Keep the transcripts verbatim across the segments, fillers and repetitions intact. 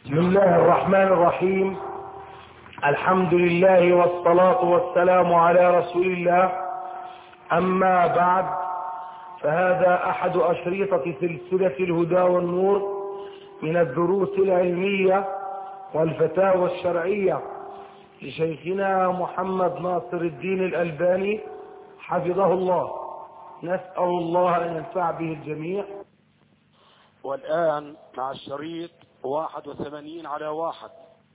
بسم الله الرحمن الرحيم. الحمد لله والصلاة والسلام على رسول الله. أما بعد، فهذا أحد أشرطة سلسلة الهدى والنور من الدروس العلمية والفتاوى الشرعية لشيخنا محمد ناصر الدين الألباني حفظه الله. نسأل الله أن ينفع به الجميع. والآن مع الشريط واحد وثمانين على واحد.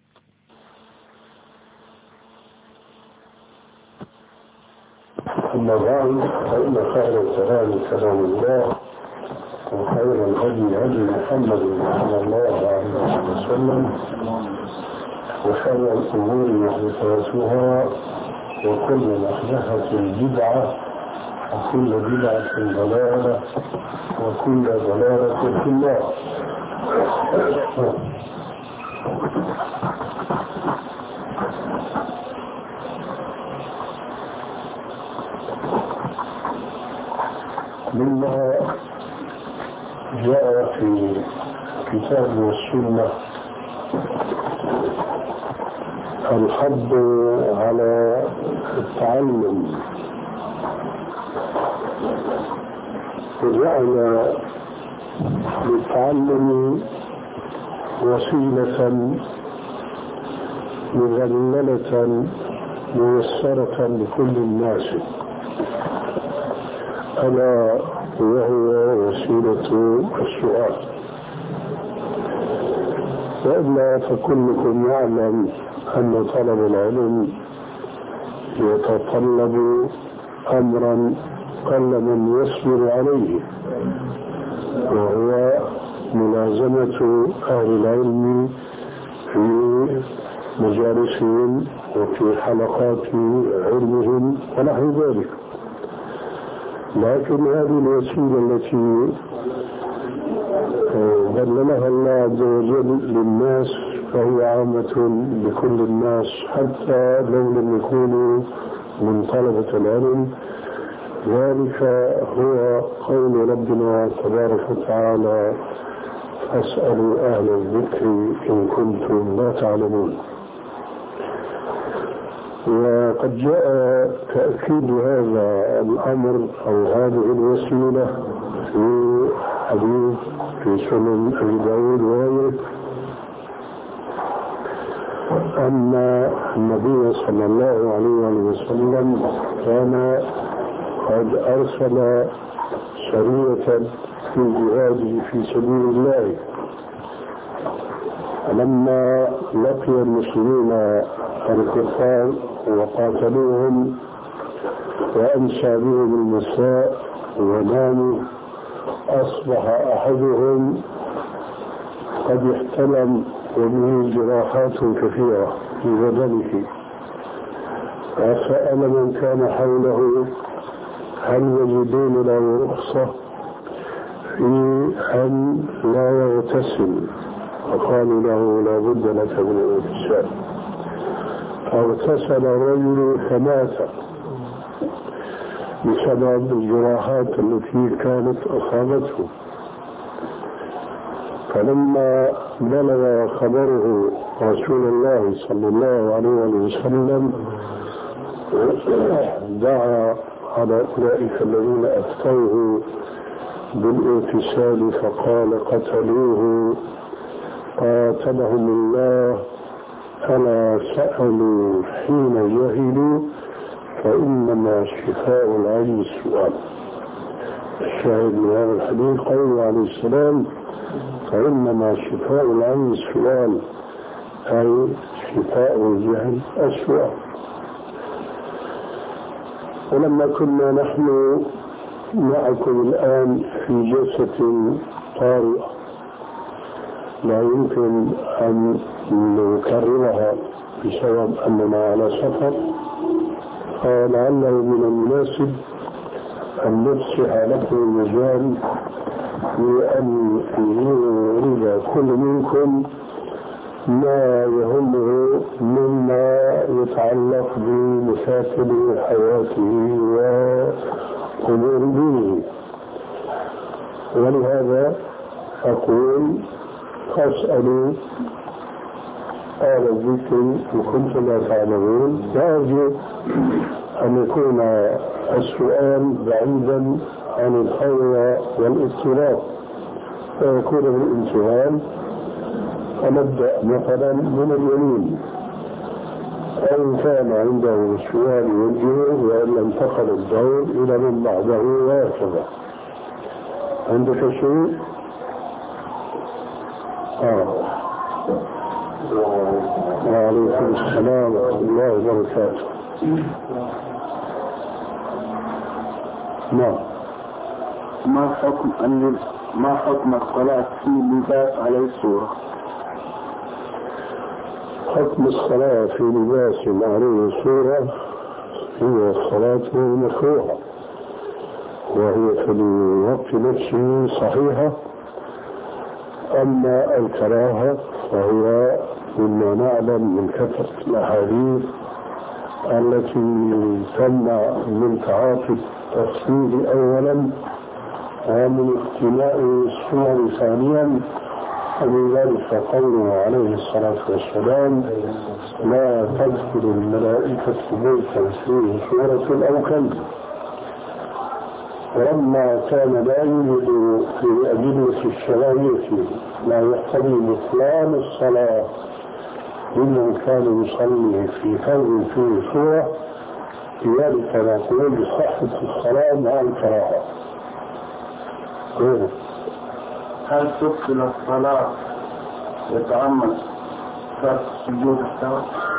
أما بعد، فإن خير الكلام كلام الله، وخير الهدي هدي محمد صلى الله عليه وسلم، وشر الأمور محدثاتها، وكل محدثة بدعة، وكل بدعة ضلالة، وكل ضلالة في النار. مما جاء في كتاب والسنة الحض على التعلم، وجعل للتعلم وسيلة مذللة ميسرة لكل الناس، ألا وهو وسيلة السؤال. وإلا فكلكم يعلم أن طلب العلم يتطلب أمرا قل من يصبر عليه، وهو ملازمة أهل العلم في مجالسهم وفي حلقات علمهم ونحو ذلك. لكن هذه الوسيلة التي ذللها الله عز وجل للناس فهي عامة لكل الناس، حتى لو لم يكونوا من طلبة العلم. ذلك هو قول ربنا تبارك وتعالى: فاسألوا أهل الذكر إن كنتم لا تعلمون. وقد جاء تأكيد هذا الأمر أو هذه الوسيلة في حديث في سنن أبي داود وغيره، أن النبي صلى الله عليه وسلم كان قد أرسل سرية في الجهاد في سبيل الله، فلما لقي المسلمين الكفار وقاتلوهم وأمسى بهم المساء وناموا، أصبح أحدهم قد احتلم وبه جراحات كثيرة في بدنه، فسأل من كان حوله هل يجدون له رخصة في أن لا يغتسل، فقالوا له لا بد لك من الاغتسال. فاغتسل الرجل فمات بسبب الجراحات التي كانت أصابته. فلما بلغ خبره رسول الله صلى الله عليه وسلم دعا على أولئك الذين أفتوه بالاغتسال فقال: قتلوه قاتلهم الله، ألا سألوا حين جهلوا، فإنما شفاء العلم السؤال. الشاهد من هذا الحديث قوله عليه السلام: فإنما شفاء العلم السؤال، أي شفاء الجهل السؤال. ولما كنا نحن معكم الآن في جلسة طارئة لا يمكن أن نكررها بسبب أننا على سفر، فلعله من المناسب أن نفسح لكم المجال لأن يريد كل منكم ما يهمه مما يتعلق بمشاكل حياته وأمور دينه. ولهذا أقول: فاسألوا آل الذكر إن كنتم لا تعلمون. وأرجو أن يكون السؤال بعيدا عن الخير والاضطراب فيكون بالامتهان، ونبدأ مثلا من اليمين، وإن كان عنده السؤال يوجهه، وإن لم تقل الدور إلى من بعده وهكذا. عندك شيء؟ آه. وعليكم السلام ورحمة الله وبركاته. نعم. ما حكم أن ما حكم الصلاة في لباس عليه الصورة؟ حكم الصلاة في لباس عليه الصورة هي الصلاة مكروهة، وهي في الوقت نفسه صحيحة. أما الكراهة فهي مما نعلم من كثرة الأحاديث التي تمنع من تعاطي التصوير أولا ومن اقتناء الصور ثانيا، ومن ذلك قوله عليه الصلاة والسلام: لا تدخل الملائكة بيتا فيه صورة أو كلب. ولما كان لا يوجد في أدلة الشرعية لا يقتضي بطلان الصلاة ممن كان يصلي في ثوب فيه صورة، لذلك نقول بصحة الصلاة مع الكراهة. هل تبطل الصلاة يتعمد ترك سجود السهو؟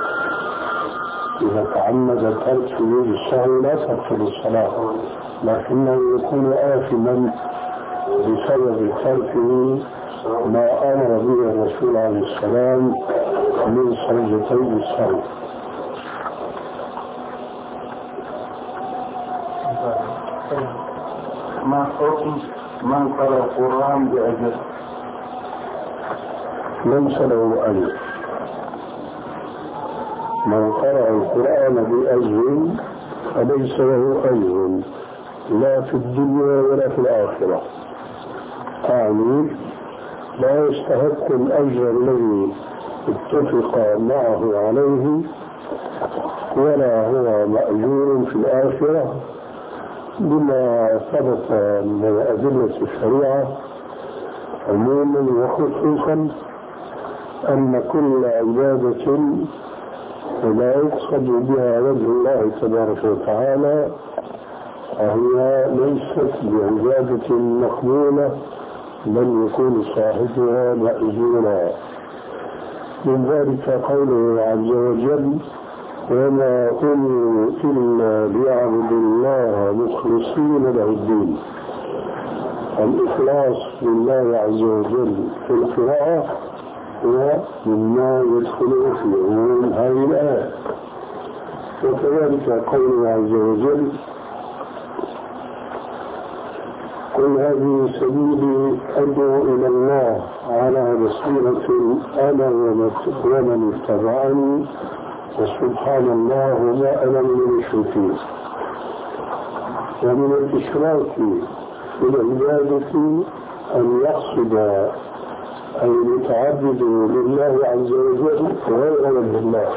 إذا تعمد ترك سجود السهو لا تبطل الصلاة، لكنه يكون آثما بسبب تركه ما أمر به الرسول عليه السلام من سجدتي السهو. ما حكم من قرأ القرآن بأجر؟ ليس له أجر. من قرأ القرآن بأجر فليس له أجر لا في الدنيا ولا في الآخرة. يعني لا يستحق الأجر الذي اتفق معه عليه، ولا هو مأجور في الآخرة، بما ثبت من أدلة الشريعة عموما وخصوصا أن كل عبادة لا يقصد بها وجه الله تبارك وتعالى فهي ليست بعبادة مقبولة، بل يكون صاحبها مأجورا. من ذلك قوله عز وجل: وما أمروا إلا ليعبدوا الله مخلصين له الدين. الإخلاص لله عز وجل في القراءة هو مما يدخل في عموم هذه الآية. وكذلك قوله عز وجل: قل هذه سبيلي أدعو إلى الله على بصيرة أنا ومن اتبعني وسبحان الله وما أنا من المشركين. ومن الإشراك في العبادة أن يقصد المتعبد لله عز وجل غير وجه الله.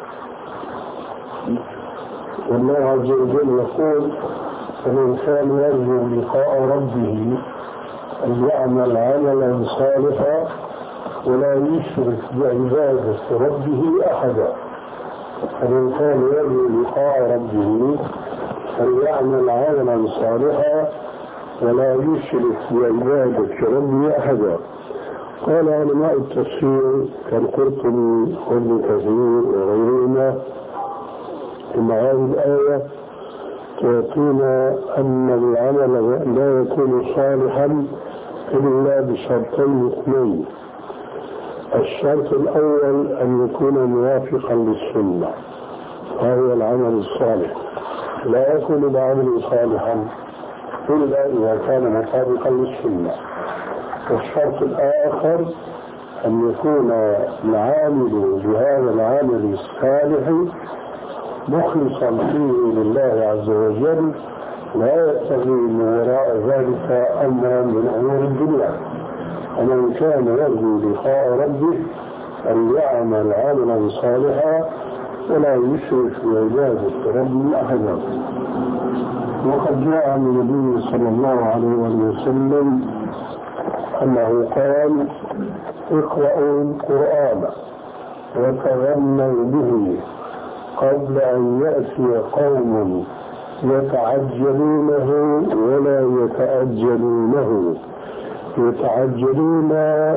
والله عز وجل يقول: فمن كان يرجو لقاء ربه أن يعمل عملا صالحا ولا يشرك بعبادة ربه أحدا. فمن كان يرجو لقاء ربه فليعمل عملا صالحا ولا يشرك بعبادة ربه أحدا. قال علماء التفسير كالقرطبي وابن كثير وغيرهما إن هذه الآية تعطينا أن العمل لا يكون صالحا إلا بشرطين اثنين. الشرط الأول أن يكون موافقا للسنة، وهو العمل الصالح. لا يكون العمل صالحا إلا إذا كان مطابقا للسنة. والشرط الآخر أن يكون العامل بهذا العمل الصالح مخلصا فيه لله عز وجل، لا يبتغي من وراء ذلك أمرا من أمور الدنيا. ومن كان يرجو لقاء ربه فليعمل عملا صالحا ولا يشرك بعبادة ربه أحدا. وقد جاء عن النبي صلى الله عليه وسلم أنه قال: اقرأوا القرآن وتغنوا به قبل أن يأتي قوم يتعجلونه ولا يتأجلونه، يتعجلون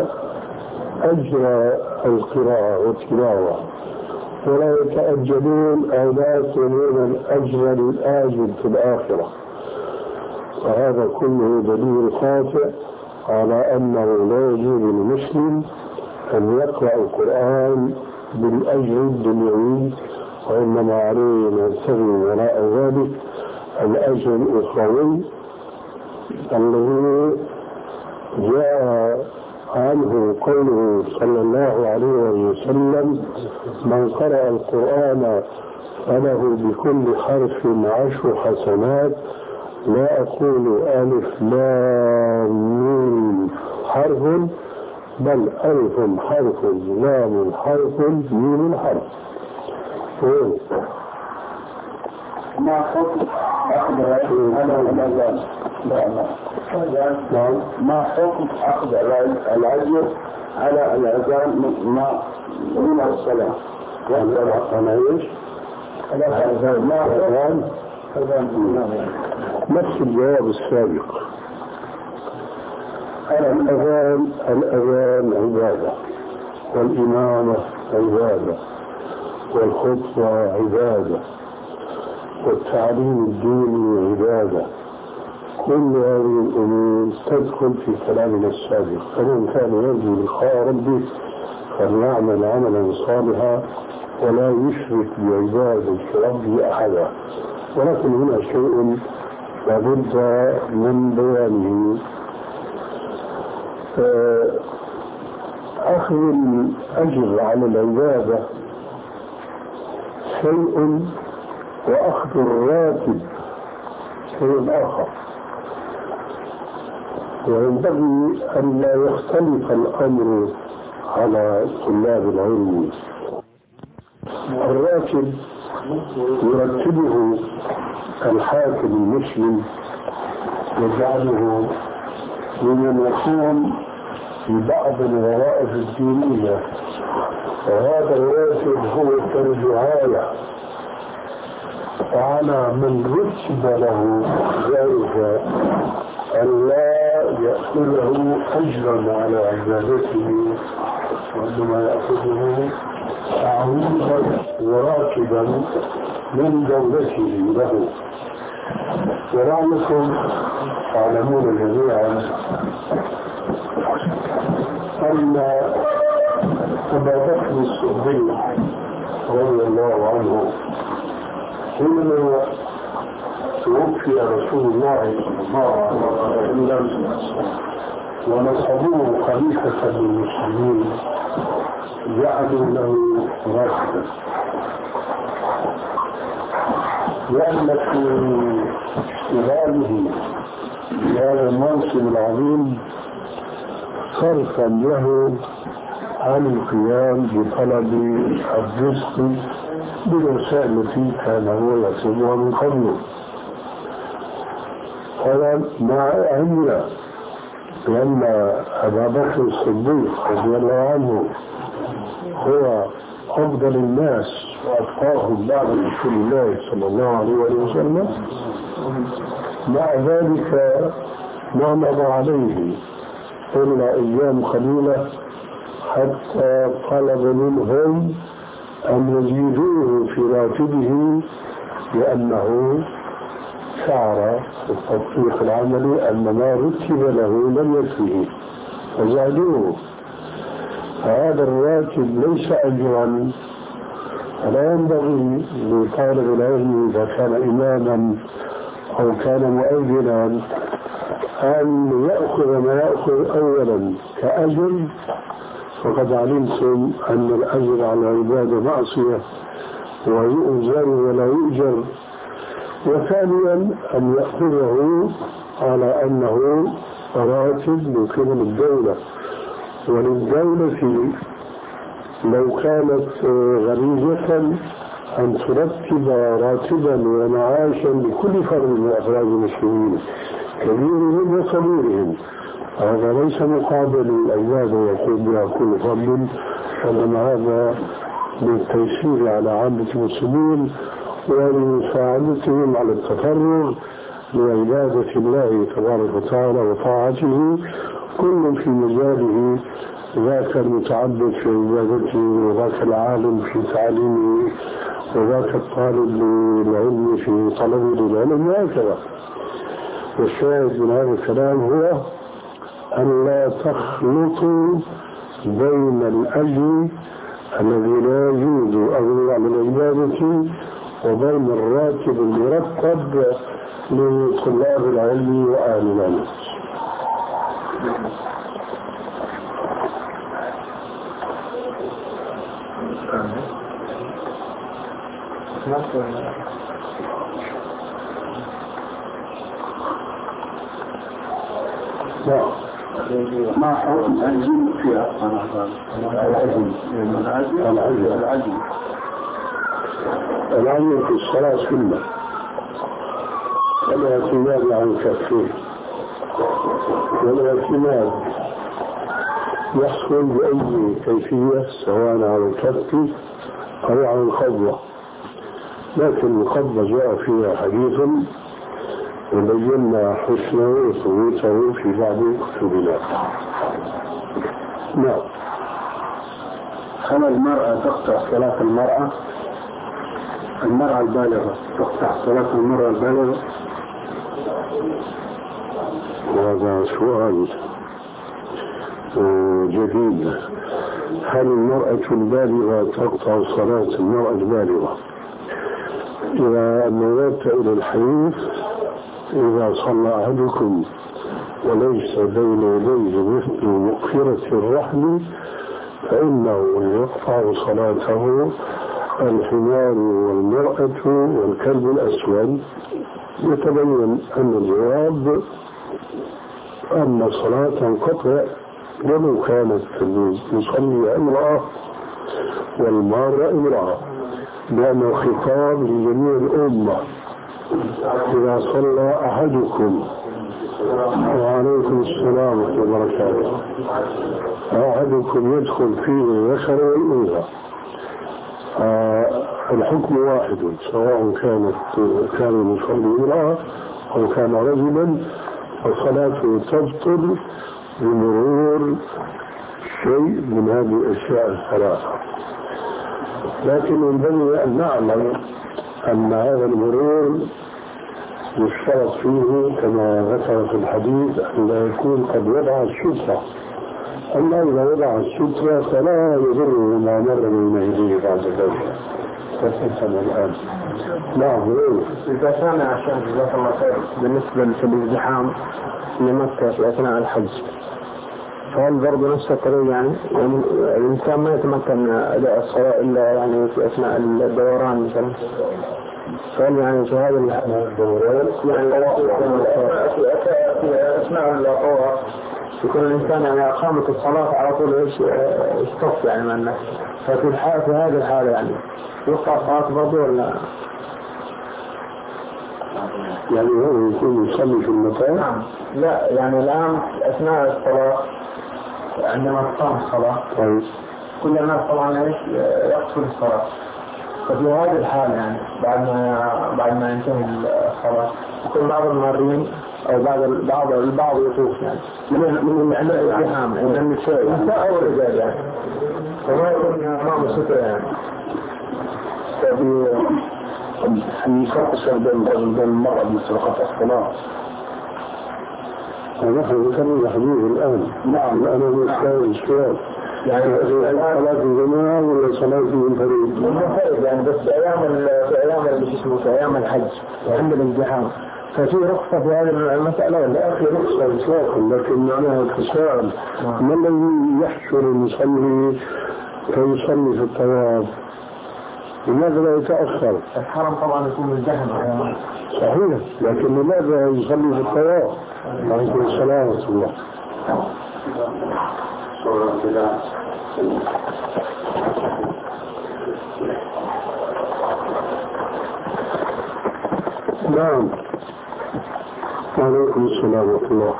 أجر القراءة والتلاوة ولا يتأجلون أو لا يطلبون الأجر الآجل في الآخرة. وهذا كله دليل قاطع على أنه لا يجوز للمسلم أن يقرأ القرآن بالأجر الدنيوي، وإنما عليه أن يبتغي وراء ذلك الأجر الأخروي الذي جاء عنه قوله صلى الله عليه وسلم: من قرأ القرآن فله بكل حرف عشر حسنات، لا أقول ألف لام ميم حرف، بل ألف حرف لام حرف ميم حرف. ما حكم أخذ الأذان؟ نعم. ما حكم أخذ الأجر على الأذان من الصلاة؟ أنا إيش؟ الأذان ما الأذان؟ نفس الجواب السابق. الأذان الأذان عبادة، والإمامة عبادة، والخطبة عبادة، والتعليم الديني عبادة. كل هذه الأمور تدخل في كلامنا السابق. فمن كان يرجو لقاء ربه فليعمل عملا صالحا ولا يشرك بعبادة ربه أحدا. ولكن هنا شيء لابد من بيانه. أخذ الأجر على العبادة شيء، وأخذ الراتب شيء آخر، وينبغي أن لا يختلف الأمر على طلاب العلم. الراتب يرتبه الحاكم المسلم، يجعله ممن يكون ببعض الوظائف الدينية، وهذا الراتب هو كالجعالة، وعلى من رتب له ذلك أن لا يأخذه أجرا على عبادته، وإنما يأخذه تعويضا وراتبا من دولته له. ولعلكم تعلمون جميعا أن أبا بكر الصديق رضي الله عنه حينما توفي رسول الله صلى الله عليه وسلم ونصبوه خليفة للمسلمين جعلوا له راتبا، لأن في اشتغاله بهذا المنصب العظيم صرفا له عن القيام بطلب الرزق بالوسائل التي كان هو يطلبها من قبله. هذا ما علمنا، لأن أبا بكر الصديق رضي الله عنه هو أفضل الناس وأتقاهم بعد رسول الله صلى الله عليه وسلم. مع ذلك ما مضى عليه إلا أيام قليلة حتى طلب منهم أن يزيدوه في راتبه، لأنه شعر في التطبيق العملي أن ما رتب له لم يكفيه فزادوه. فهذا الراتب ليس أجرا، فلا ينبغي لطالب العلم إذا كان إماما أو كان مؤذنا أن يأخذ ما يأخذ أولا كأجر، فقد علمتم أن الأجر على العبادة معصية ويؤجر ولا يؤجر. وثانيا أن يأخذه على أنه راتب من قبل الدولة، وللدولة لو كانت غريزة أن ترتب راتبا ومعاشا لكل فرد من أفراد المسلمين كبيرهم وصغيرهم، هذا ليس مقابل العبادة يقوم بها كل فرد، وإنما هذا للتيسير على عامة المسلمين ولمساعدتهم على التفرغ لعبادة الله تبارك وتعالى وطاعته، كل في مجاله، ذاك المتعبد في عبادته وذاك العالم في تعليمه وذاك الطالب للعلم في طلبه للعلم وهكذا. والشاهد من هذا الكلام هو أن لا تخلطوا بين الأجر الذي لا يجوز أغنى عن العبادة وبين الراتب المرتب لطلاب العلم وأهل العلم. ما حكم العجل في العجل العجل العجل في الصلاة سنة والاعتماد عن كفه، والاعتماد يحصل بأي كيفية سواء على الكف أو على الخضوة، لكن الخضوة جاء فيها حديث وبينا حسنه وثبوته في بعض كتبنا. نعم. هل المرأة تقطع صلاة المرأة؟ المرأة البالغة تقطع صلاة المرأة البالغة؟ هذا سؤال جديد. هل المرأة البالغة تقطع صلاة المرأة البالغة؟ إذا نظرت إلى الحديث إذا صلى أحدكم وليس بين يديه مثل مؤخرة الرحل فإنه يقطع صلاته الحمار والمرأة والكلب الأسود. يتبين أن الجواب أن صلاة تنقطع ولو كانت تصلي امرأة والمارة امرأة، لأنه خطاب لجميع الأمة. إذا صلى أحدكم وعليكم السلام ورحمة الله وبركاته أحدكم يدخل فيه الذكر والأنثى الحكم واحد، سواء كانت كان يصلي امرأة أو كان رجلا، فصلاته تبطل بمرور شيء من هذه الأشياء الثلاثة. لكن ينبغي أن نعلم أن هذا المرور يشترط فيه كما ذكر في الحديث أن لا يكون قد وضع السترة، أما إذا وضع السترة فلا يضره ما مر بين يديه بعد ذلك. فسنسل الآن. نعم. إذا كان عشان جزاك الله خير بالنسبة للازدحام في مكة في أثناء الحج، فهل برضه نفس الطريقة يعني؟ يعني الإنسان ما يتمكن أداء الصلاة إلا يعني في أثناء الدوران مثلا، فهل يعني في هذا الدوران يعني في أثناء الطواف يكون الإنسان يعني أقامة الصلاة على طول إيش يصطف يعني مع الناس، ففي الحال في هذه الحالة يعني يقطع الصلاة برضه ولا؟ يعني هو يكون يصلي في المكان؟ نعم. لا يعني الآن أثناء الصلاة عندما تقام الصلاة طيب كل الناس طبعا ايش يقصد الصلاة، ففي هذه الحالة يعني بعد ما بعد ما ينتهي الصلاة يكون بعض المارين أو بعض بعض البعض يطوف يعني من من عندنا الازدحام عند النساء النساء أو الرجال يعني، فما يكون أمام السترة يعني. في فرق بين الرجل وبين المرأة بسرقة الصلاة. نحن ذكرنا حديث الآن. نعم. أنا مسألة السؤال يعني صلاة الجماعة ولا صلاة المنفرد؟ المنفرد يعني بس في أيام في أيام اللي اسمه في أيام الحج عند الازدحام، ففي رخصة في هذه المسألة ولا؟ أخي رخصة إطلاقا، لكن معناها التساؤل ما الذي يحشر المصلي فيصلي في الطواف؟ لماذا لا يتأخر؟ الحرم طبعا يكون مزدحم. صحيح، لكن لماذا يصلي في الطواف؟ عليكم السلام ورحمة الله. نعم. وعليكم السلام ورحمة الله.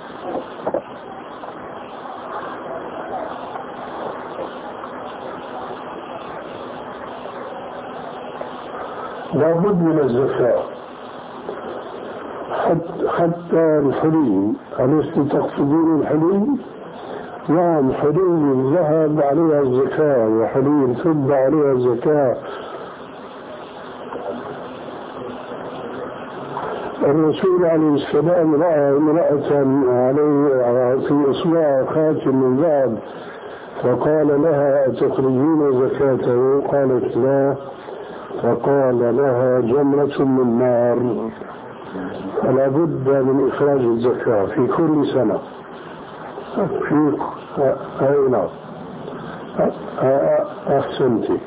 لابد من الزكاة حتى الحلي. ألست تقصدون الحلي؟ نعم، حلي الذهب عليها الزكاة وحلي الفضة عليها الزكاة. الرسول عليه السلام رأى امرأة عليه في إصبعها خاتم من ذهب فقال لها أتخرجين زكاته؟ قالت لا، فقال لها جمرة من نار. فلا بد من إخراج الزكاة في كل سنة. في أي نعم، أحسنتي.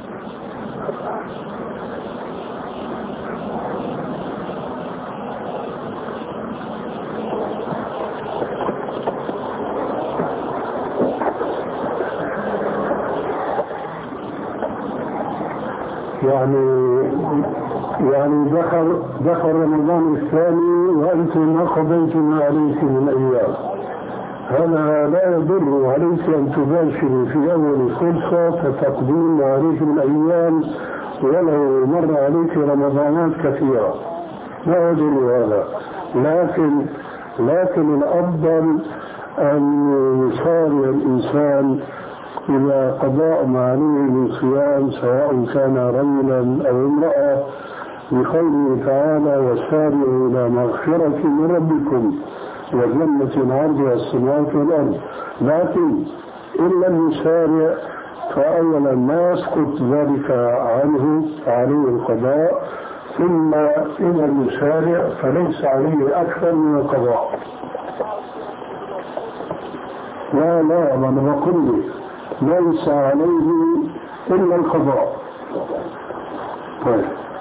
يعني يعني دخل دخل رمضان الثاني وأنتم ما قضيتم ما عليك من أيام. هذا لا يضر عليك أن تباشروا في أول فرصة فتقديم ما عليك من أيام ولو مر عليك رمضانات كثيرة، لا يضر هذا. لكن لكن الأفضل أن يسارع الإنسان إلى قضاء ما عليه من صيام سواء كان رجلا أو امرأة، بقوله تعالى وسارعوا إلى مغفرة من ربكم وجنة عرضها السماوات والأرض. لكن إن لم يسارع فأولا ما يسقط ذلك عنه عليه القضاء، ثم إن لم يسارع فليس عليه أكثر من القضاء. لا لا أنا بقول ليس عليه إلا القضاء. طيب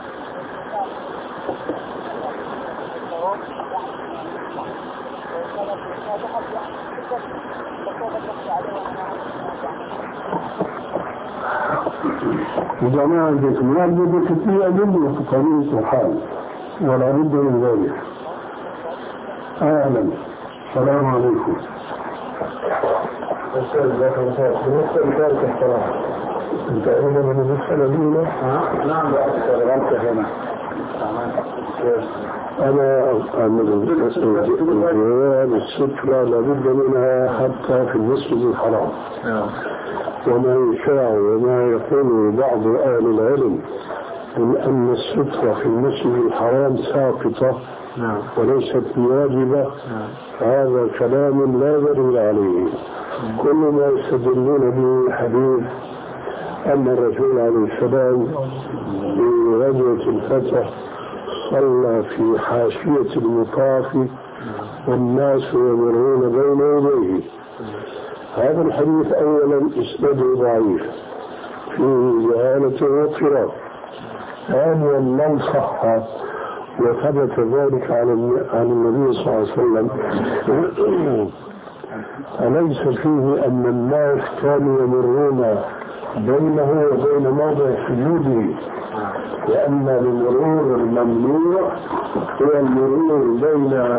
جماعة الإكمال بدك فيها جملة في قانون الحال ولا بد من ذلك. أهلا، السلام عليكم. بالنسبة لذلك احترام انت ايضا من المسألة الأولى؟ نعم أنت هنا. أنا أعمل الجواب السترة لابد منها حتى في المسجد الحرام. وما يشاع وما يقول بعض أهل العلم من أن السترة في المسجد الحرام ساقطة وليست واجبة، هذا كلام لا دليل عليه. كل ما يستدلون به حديث أن الرسول عليه السلام في غزوة الفتح صلى في حاشية المطاف والناس يمرون بين يديه. هذا الحديث أولا إسناده ضعيف فيه جهالة واضطراب. ثانيا من صح وثبت ذلك عن النبي صلى الله عليه وسلم أليس فيه أن الناس كانوا يمرون بينه وبين موضع سجوده، لأن المرور الممنوع هو المرور بين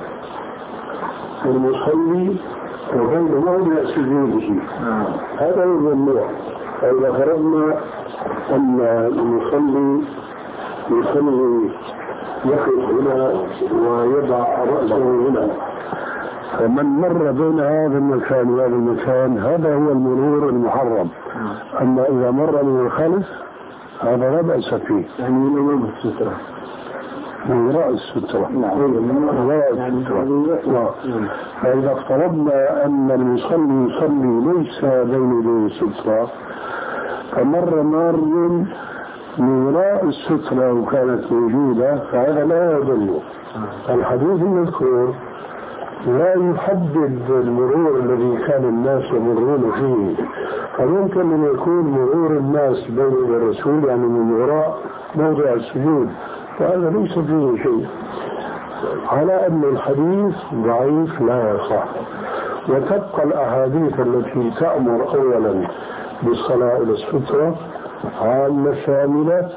المصلي وبين موضع سجوده، هذا هو الممنوع. فإذا فرضنا أن المصلي يصلي يقف هنا ويضع رأسه هنا، فمن مر بين هذا المكان وهذا المكان هذا هو المرور المحرم. أما إذا مر من الخلف هذا لا بأس فيه، يعني من أمام السترة، من وراء السترة. من وراء السترة. فإذا افترضنا أن المصلي يصلي ليس بين يديه السترة فمر مار من وراء السترة وكانت موجودة فهذا لا يضل. الحديث المذكور لا يحدد المرور الذي كان الناس يمرون فيه، فممكن أن يكون مرور الناس بين الرسول يعني من وراء موضع السجود، فهذا ليس فيه شيء، على أن الحديث ضعيف لا يصح. وتبقى الأحاديث التي تأمر أولا بالصلاة إلى السترة عامة شاملة،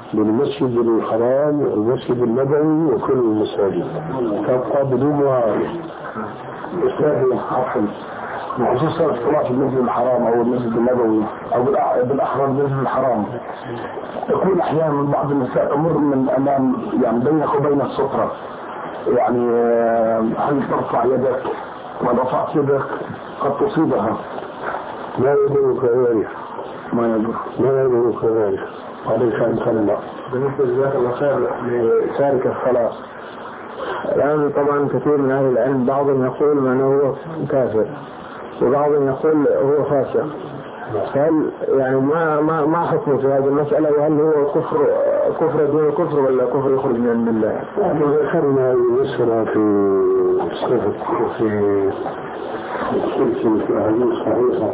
بالمسجد الحرام والمسجد النبوي وكل المساجد تبقى بدون معارض. أستاذ حافظ بخصوص الصلاة في المسجد الحرام أو المسجد النبوي أو بالأحرى المسجد الحرام، يكون أحيانا بعض النساء تمر من أمام يعني بينك وبين السترة، يعني هل ترفع يدك ورفعت يدك قد تصيبها؟ لا يدرك ذلك، ما يدرك لا يدرك ذلك، عليك أن تمنع. بالنسبة لذلك الله خير لتارك الصلاة، الآن طبعا كثير من أهل العلم بعضهم يقول من هو كافر وبعضهم يقول هو فاسق، هل يعني ما ما ما حكمه في هذه المسألة، وهل هو كفر كفر دون كفر ولا كفر يخرج من الملة؟ يعني ذكرنا يسرى في صفة في في أحاديث صحيحة،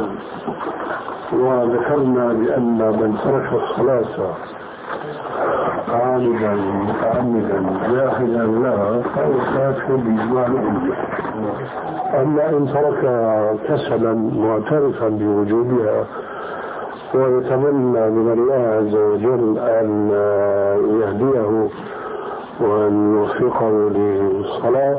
وذكرنا بأن من ترك الصلاة عامدا متعمدا جاحدا لها فهو كافر بإجماع الأمة. أما إن ترك كسلا معترفا بوجوبها ويتمنى من الله عز وجل أن يهديه وأن يوفقه للصلاة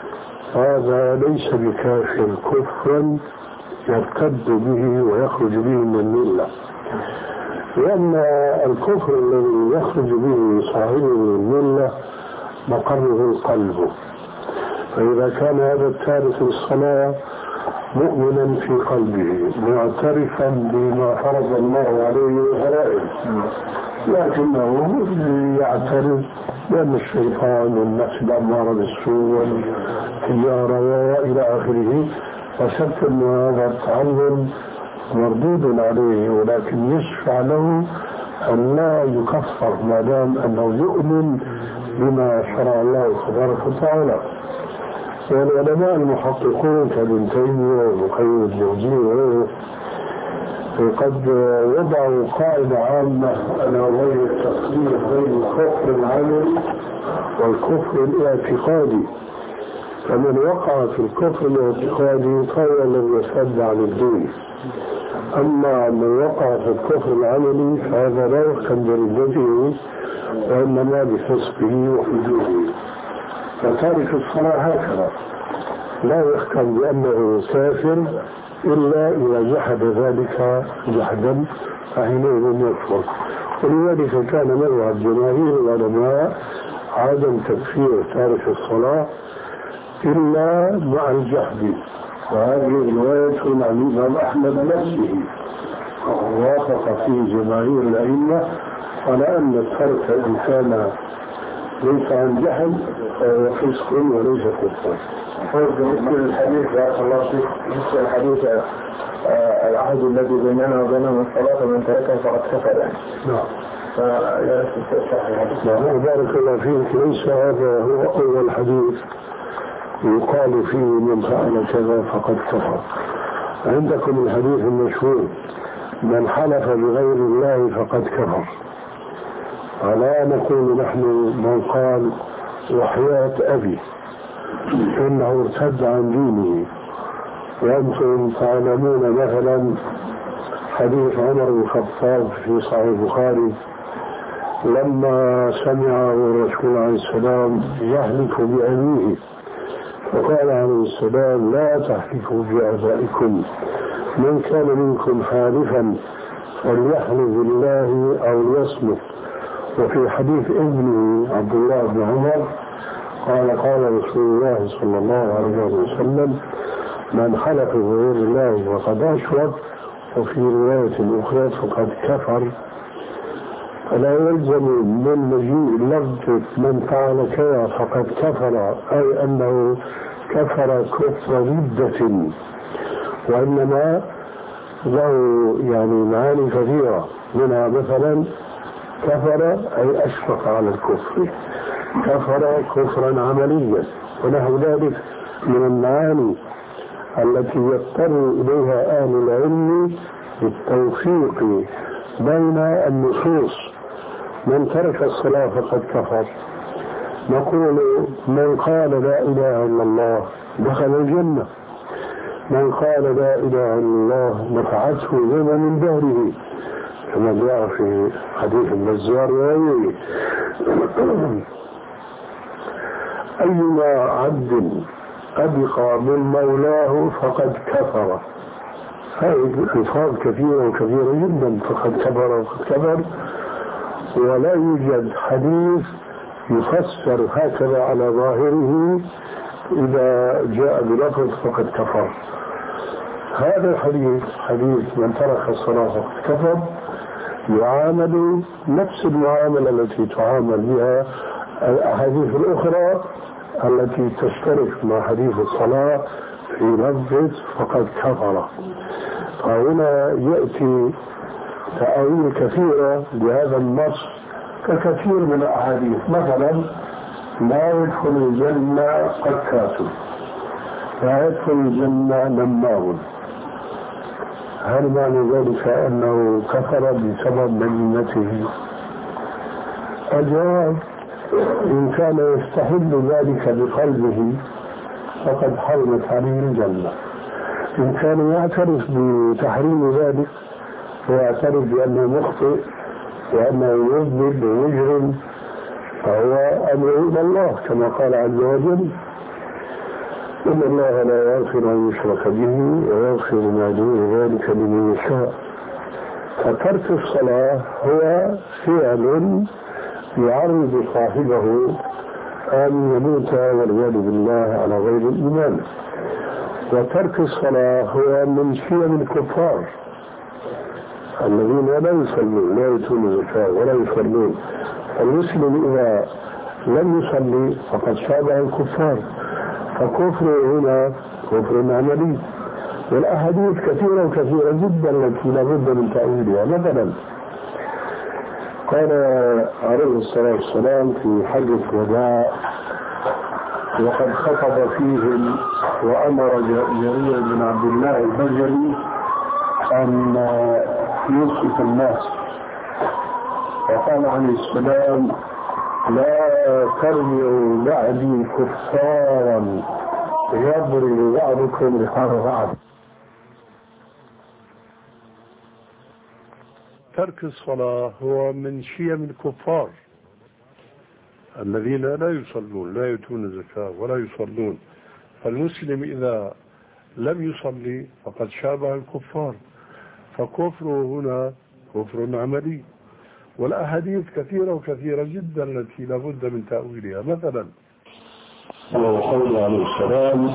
هذا ليس بكافر كفرا يرتد به ويخرج به من الملة، لأن الكفر الذي يخرج به صاحبه من الملة مقره القلب، فإذا كان هذا التارك للصلاة مؤمنا في قلبه معترفا بما فرض الله عليه الغرائب، لكنه يعترف بأن الشيطان والنفس الأمارة بالسوء والتجارة وإلى آخره، وشك أن هذا التعلم مردود عليه، ولكن يشفع له أن لا يكفر ما دام أنه يؤمن بما شرع الله تبارك وتعالى. والعلماء المحققون كابن تيمية ومقيم الجوزي وغيره قد وضعوا قاعدة عامة أنا غير التفريق بين الكفر العملي والكفر الاعتقادي، فمن وقع في الكفر الاعتقادي فهو لم يرتد عن الدين، أما من وقع في الكفر العملي فهذا لا يحكم بردته وإنما بفسقه وفجوره. فتارك الصلاة هكذا لا يحكم بأنه كافر إلا إذا جحد ذلك جحدا فحينئذ يكفر. ولذلك كان مذهب جماهير العلماء عدم تكفير تارك الصلاة إلا مع الجحد، وهذه رواية عن الإمام أحمد نفسه ووافق فيه جماهير الأئمة على أن الترك إن كان ليس عن جهل فهو فسق وليس كفر. بالنسبة للحديث بارك الله فيك، بالنسبة للحديث العهد الذي بيننا وبينهم الصلاة ومن تركها فقد كفر يعني. نعم. فلا تستحي نعم بارك الله فيك، ليس هذا هو أول حديث يقال فيه من فعل كذا فقد كفر. عندكم الحديث المشهور من حلف بغير الله فقد كفر، ولا نقول نحن من قال وحياة أبي إنه ارتد عن دينه. وأنتم تعلمون مثلا حديث عمر بن الخطاب في صحيح البخاري لما سمعه الرسول عليه السلام يهلك بأبيه فقال عليه السلام لا تحلفوا بآبائكم، من كان منكم حالفا فليحلف بالله أو ليصمت. وفي حديث ابنه عبد الله بن عمر قال قال رسول الله صلى الله عليه وسلم من حلف بغير الله فقد أشرك، وفي رواية أخرى فقد كفر. فلا يلزم من مجيء لفظ من فعل كذا فقد كفر أي أنه كفر كفر ردة، وإنما له يعني معاني كثيرة، منها مثلا كفر أي أشفق على الكفر، كفر كفرا عمليا، ونحو ذلك من المعاني التي يضطر إليها أهل العلم بالتوفيق بين النصوص. من ترك الصلاة فقد كفر، نقول من قال لا إله إلا الله دخل الجنة، من قال لا إله إلا الله نفعته ذنب من دهره، كما جاء في حديث البزار وغيره. أيما عبد أبقى من مولاه فقد كفر. هذه ألفاظ كثيرة وكثيرة جدا، فقد كفر وقد كفر، ولا يوجد حديث يفسر هكذا على ظاهره إذا جاء بلفظ فقد كفر. هذا الحديث حديث من ترك الصلاة فقد كفر يعامل نفس المعاملة التي تعامل بها الأحاديث الأخرى التي تشترك مع حديث الصلاة في لفظ فقد كفر. فهنا يأتي تأويل كثيرة لهذا النص ككثير من الأحاديث، مثلا لا يدخل الجنة قتات، لا يدخل الجنة نمام. هل معنى ذلك أنه كفر بسبب مدينته؟ الجواب: إن كان يستحل ذلك بقلبه فقد حرمت عليه الجنة. إن كان يعترف بتحريم ذلك ويعترف بأنه مخطئ وأنه يذنب ويجرم فهو أمر إلى الله، كما قال عز وجل: إن الله لا يغفر أن يشرك به ويغفر ما دون ذلك لمن يشاء. فترك الصلاة هو فعل يعرض صاحبه أن يموت والعياذ بالله على غير الإيمان. وترك الصلاة هو من شيم الكفار الذين لا يصلون، لا يؤتون الزكاة ولا يصلون. المسلم إذا لم يصلي فقد شابه الكفار، فكفر هنا كفر عملي. والأحاديث كثيرة وكثيرة جدا التي لا بد من تأويلها. مثلا قال عليه الصلاة والسلام في حجة الوداع وقد خطب فيهم وأمر جرير بن عبد الله البجلي أن يوصف الناس، وقال عليه السلام: لا ترجعوا بعدي كفارا يضرب بعضكم رقاب بعض. ترك الصلاة هو من شيم الكفار الذين لا يصلون، لا يؤتون الزكاة ولا يصلون. فالمسلم إذا لم يصلي فقد شابه الكفار، فكفره هنا كفر عملي. والأحاديث كثيرة وكثيرة جدا التي لا بد من تأويلها. مثلا وقول عليه السلام: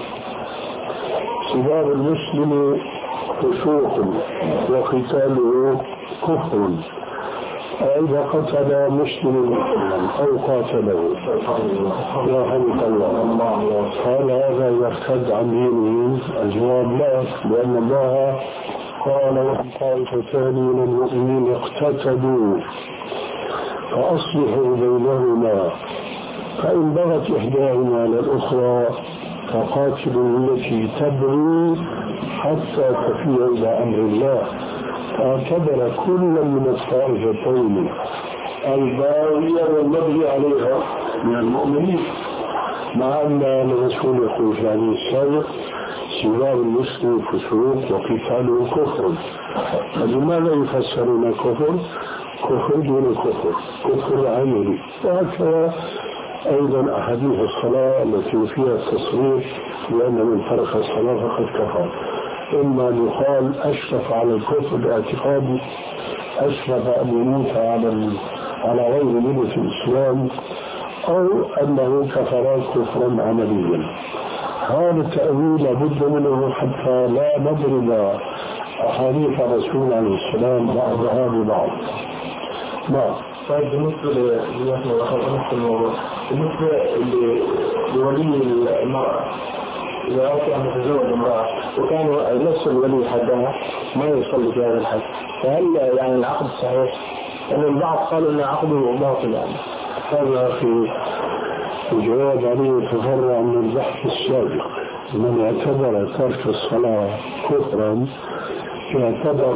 سباب المسلم فسوق وقتاله كفر. إذا قتل مسلم أو قاتله رحمك الله قال هذا يرتد عن دينه؟ الجواب: لا، لأن الله قال: وإن طائفتان من المؤمنين اقتتلوا فأصلحوا بينهما فإن بغت إحداهما على الأخرى فقاتلوا التي تبغي حتى تفيء إلى أمر الله. فاعتبر كل من الطائفتين الباغية والمبغي عليها من المؤمنين، مع أن الرسول يقول في الحديث السابق: سباب المسلم فسوق وقتاله كفر. فلماذا يفسرون كفر؟ كفر دون كفر، كفر عملي. وهكذا أيضا أحاديث الصلاة التي فيها التصريح بأن من ترك الصلاة فقد كفر. إما أن يقال أشرف على الكفر باعتقاد، أشرف أن يموت على على غير ملة الإسلام، أو أنه كفر كفرا عمليا. هذا التأويل لابد منه حتى لا نضرب أحاديث الرسول عليه السلام بعضها ببعض. نعم. طيب، بالنسبة للموضوع، بالنسبة لولي المرأة إذا أردت أن تتزوج امرأة وكان نفس الولي حدها ما يصلي في هذا الحد، فهل يعني العقد صحيح؟ لأن يعني البعض قالوا أن عقده باطل. يعني هذا في الجواب عليه تفرع من البحث السابق. من اعتبر ترك الصلاة كفرا يعتبر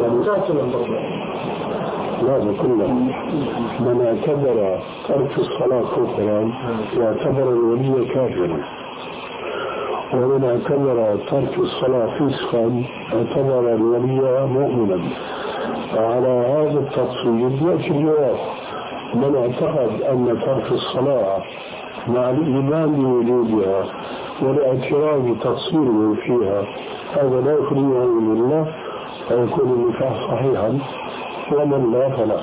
لا كله من اعتبر ترك الصلاة كفرا يعتبر الولي كافرا، ومن اعتبر ترك الصلاة فسقا اعتبر الولي مؤمنا. فعلى هذا التفصيل يأتي الجواب. من اعتقد أن ترك الصلاة مع الإيمان بوجودها والاعتراف بتقصيره فيها هذا لا يخرجه من الله فيكون النكاح صحيحا، ومن لا فلا.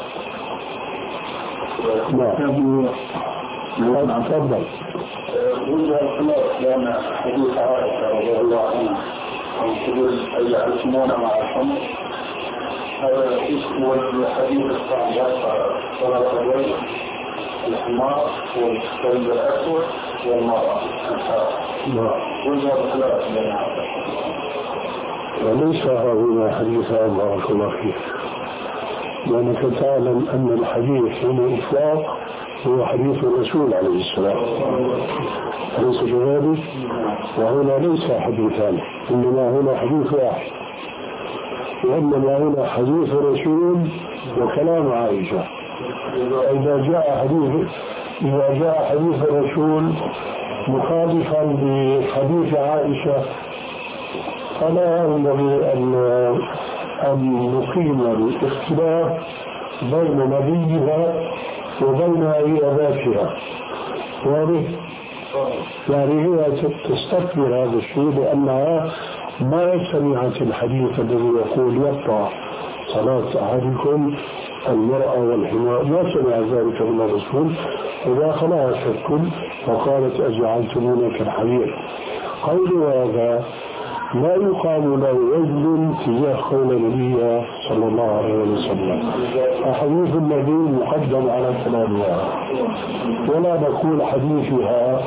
نعم تفضل. وجه الخلاف لأن حديث عائشة رضي الله عنها تقول يعرفون مع الحمر، هذا اسمه الحديث الثاني صلاة الرجل الحمار والكلب الأسود والمرأة. وجه الخلاف بين هذا. وليس هنا حديث بارك الله فيك، لأنك تعلم أن الحديث من الإطلاق هو حديث الرسول عليه السلام، أليس كذلك؟ وهنا ليس حديثان، إنما هنا حديث واحد، وإنما هنا حديث الرسول وكلام عائشة. إذا جاء حديث إذا جاء حديث الرسول مخالفا بحديث عائشة فلا ينبغي أن أن نقيم الاختلاف بين نبيها وبين عياداتها. واضح؟ يعني هي تستكبر هذا الشيء لأنها ما سمعت الحديث الذي يقول يقطع صلاة أحدكم المرأة والحمار، ما سمع ذلك من الرسول، وداخلها شك فقالت أجعلتمونا كالحمير. قول هذا لا يقال له وزن تجاه قول النبي صلى الله عليه وسلم. حديث النبي مقدم على كلامها، ولا نقول حديثها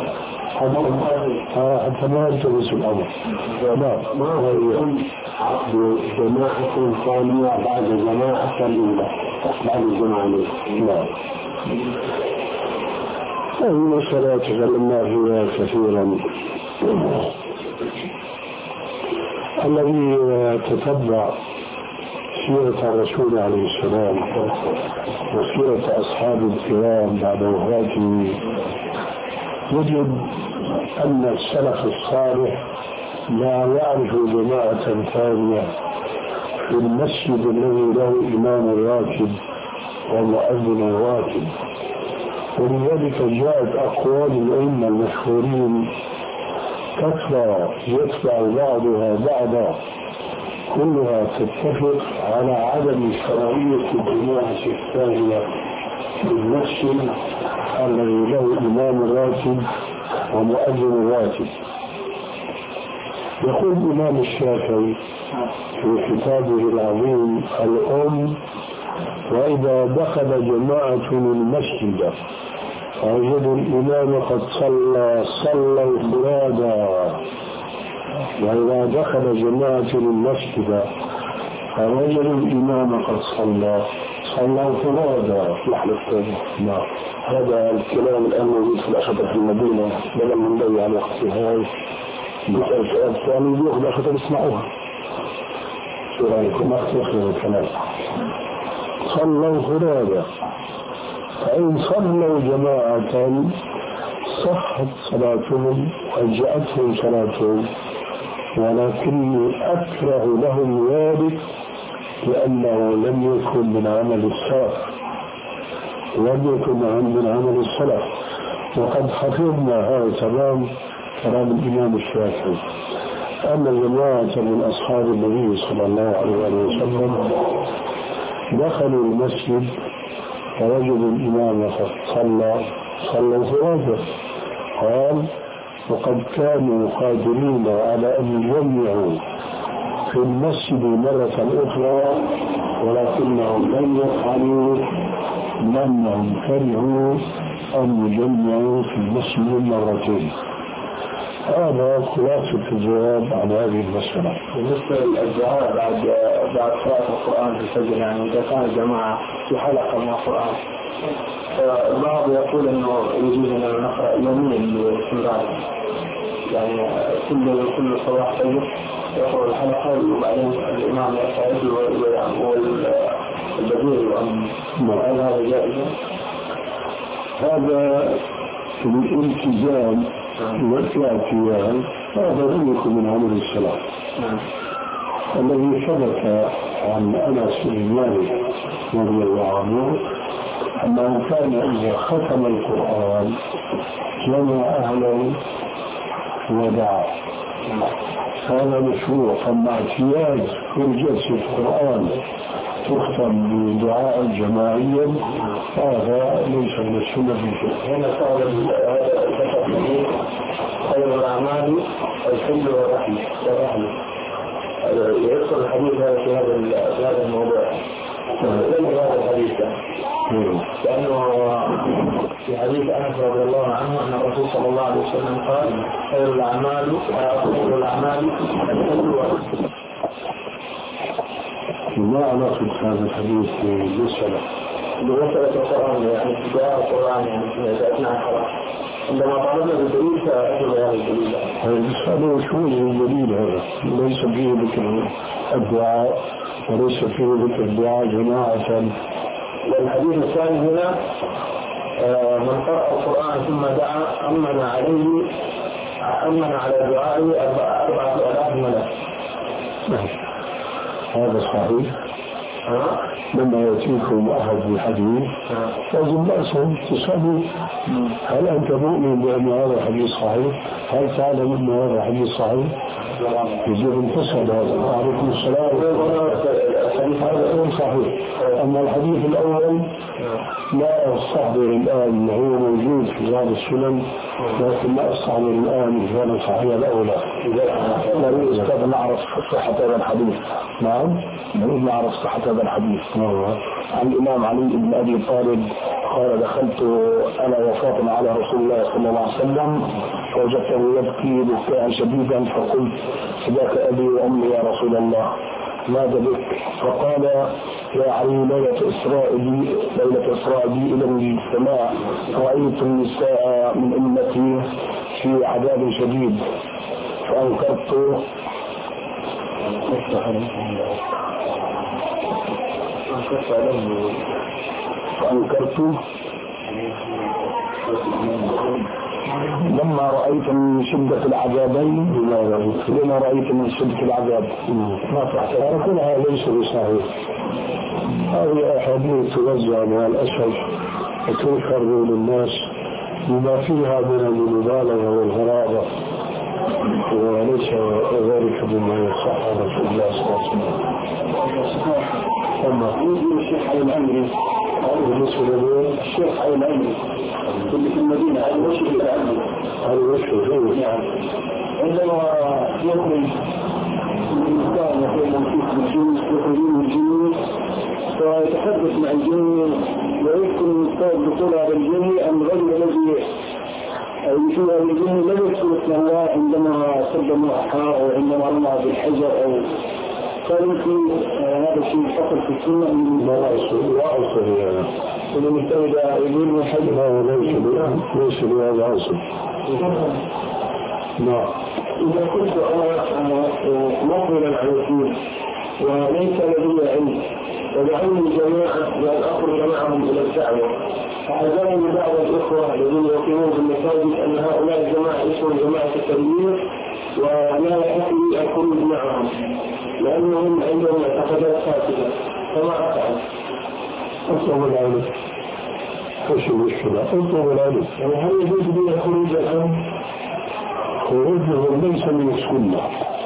حتى ما يلتبس الأمر. لا ما هو عقد جماعة ثانية بعد جماعة الأولى بعد الجماعة. لا هذه مسألة تكلمنا فيها كثيرا. الذي تتبع سيرة الرسول عليه السلام وسيرة أصحاب الكرام بعد وفاته يجد أن السلف الصالح لا يعرف جماعة ثانية في المسجد الذي له إمام راتب ومؤذن راتب. ولذلك جاءت أقوال الأئمة المشهورين كثرة يتبع بعضها بعضا كلها تتفق على عدم شرعية الجماعة الثانية في المسجد الذي له إمام راتب ومؤذن راتب. يقول الإمام الشافعي في كتابه العظيم الأم: وإذا دخل جماعة المسجد فوجدوا الإمام قد صلى صلوا فرادا. وإذا دخل جماعة المسجد فوجدوا الإمام قد صلى صلوا فرادا. نعم هذا الكلام الآن موجود في الأشرطة في المدينة، بدل من ضيع الوقت هاي بسأل سؤال ثاني يأخذ الأشرطة يسمعوها. شو رأيكم؟ ما تأخذوا الكلام صلوا فرادا. فإن صلوا جماعة صحت صلاتهم وأجأتهم صلاتهم، ولكني أكره لهم ذلك لأنه لم يكن من عمل السلف، لم يكن من عمل السلف. وقد حفظنا هذا تمام كلام الإمام الشافعي أن جماعة من أصحاب النبي صلى الله عليه وسلم دخلوا المسجد فوجدوا الإمام قد صلى صلوا فرادا. قال: وقد كانوا قادرين على أن يجمعوا في المسجد مرة أخرى ولكنهم لم يفعلوا لأنهم كرهوا أن يجمعوا في المسجد مرتين. هذا خلاصة الجواب عن هذه المسألة. بالنسبة للدعاء بعد بعد قراءة القرآن في الفجر، يعني إذا كان الجماعة في حلقة من القرآن، البعض يقول إنه يجوز أن نقرأ يوميا باستمرار، يعني كل كل صباح فجر يقرأ الحلقة وبعدين الإمام يستعد والبديل وهل هذا جائز؟ هذا الالتزام والاعتياد هذا لم يكن من عمل السلف. الذي ثبت عن أنس بن مالك رضي الله عنه أنه كان إذا ختم القرآن جمع أهله ودعا. هذا مشروع. أما اعتياد كل جلسة القرآن تختم بدعاء جماعيا هذا ليس من السنة في شيء. هنا قال خير الأعمال الحل والرحمة والرحمة. يذكر الحديث هذا في هذا في هذا الموضوع. لم هذا الحديث لأنه في حديث أنس رضي الله عنه أن الرسول صلى الله عليه وسلم قال خير الأعمال خير الأعمال الحل والرحمة. ما علاقة هذا الحديث بالمسألة؟ بمسألة القرآن يعني اتباع القرآن يعني تأتنا القرآن عندما طالبنا بالدليل فأجل هذا الدليل. هذا السؤال شو الدليل هذا؟ ليس فيه ذكر الدعاء وليس فيه ذكر الدعاء جماعة. والحديث الثاني هنا من قرأ القرآن ثم دعا أمن عليه أمن على دعائه أربعة آلاف ملك. هذا صحيح. لما يأتيكم أحد بالحديث لازم بأسهم تسألوا هل أنت مؤمن بأن هذا الحديث صحيح؟ هل تعلم أن هذا الحديث صحيح؟ يجب أن تسأل هذا. عليكم السلام. هذا صحيح. أما الحديث الأول لا أستحضر الآن، هو موجود في بعض السنن لكن لا أستحضر الآن إن كان صحيح الأولى. إذا نعرف صحة هذا الحديث. نعم نريد نعرف صحة هذا الحديث. عن الإمام علي بن أبي طالب قال دخلت أنا وفاطمة على رسول الله صلى الله عليه وسلم فوجدته يبكي بكاء شديدا فقلت فداك أبي وأمي يا رسول الله ماذا بك؟ فقال يا علي ليلة إسراء بي ليلة إسراء بي إلى السماء رأيت النساء من أمتي في عذاب شديد فأنكرت فأنكرت لما رأيت من شدة العذابين لما رأيت من شدة العذاب ما فعلت. كلها ليس بصحيح. هذه أحاديث توزع مع الأسف وتنشر للناس بما فيها من المبالغة والغرابة وليس ذلك بما يصح على رسول الله صلى الله عليه وسلم. أما الشيخ علي الأمري بالنسبة لليوم الشيخ علي الأمري اللي في المدينة هذا مشهور الأمري هذا مشهور يعني عندما يخرج الإنسان يقول في الجن يخرجون الجن فيتحدث مع الجن ويذكر المستوى دخول هذا الجن أم الرجل الذي يشوف هذا الجن لم يذكر اسم الله عندما سلم أحاء أو عندما رمى بالحجر أو قال في هذا الشيء حصل في السنة من لا أصل لا أصل هذا من المستوى يقول من حجر لا ليس ليس لهذا أصل. نعم. إذا كنت أنا مقبلا على الدين وليس لدي علم ودعوني جماعة بأن أخرج معهم إلى الدعوة فحذرني بعض الإخوة الذين يقيمون في المساجد أن هؤلاء الجماعة اسمهم جماعة التبليغ ولا يحق لي الخروج معهم لأنهم عندهم اعتقادات فاسدة فما أفعل؟ أطلب العلم. ايش المشكلة؟ اطلب العلم. يعني هل يجوز لي الخروج الآن؟ خروجهم ليس من السنة.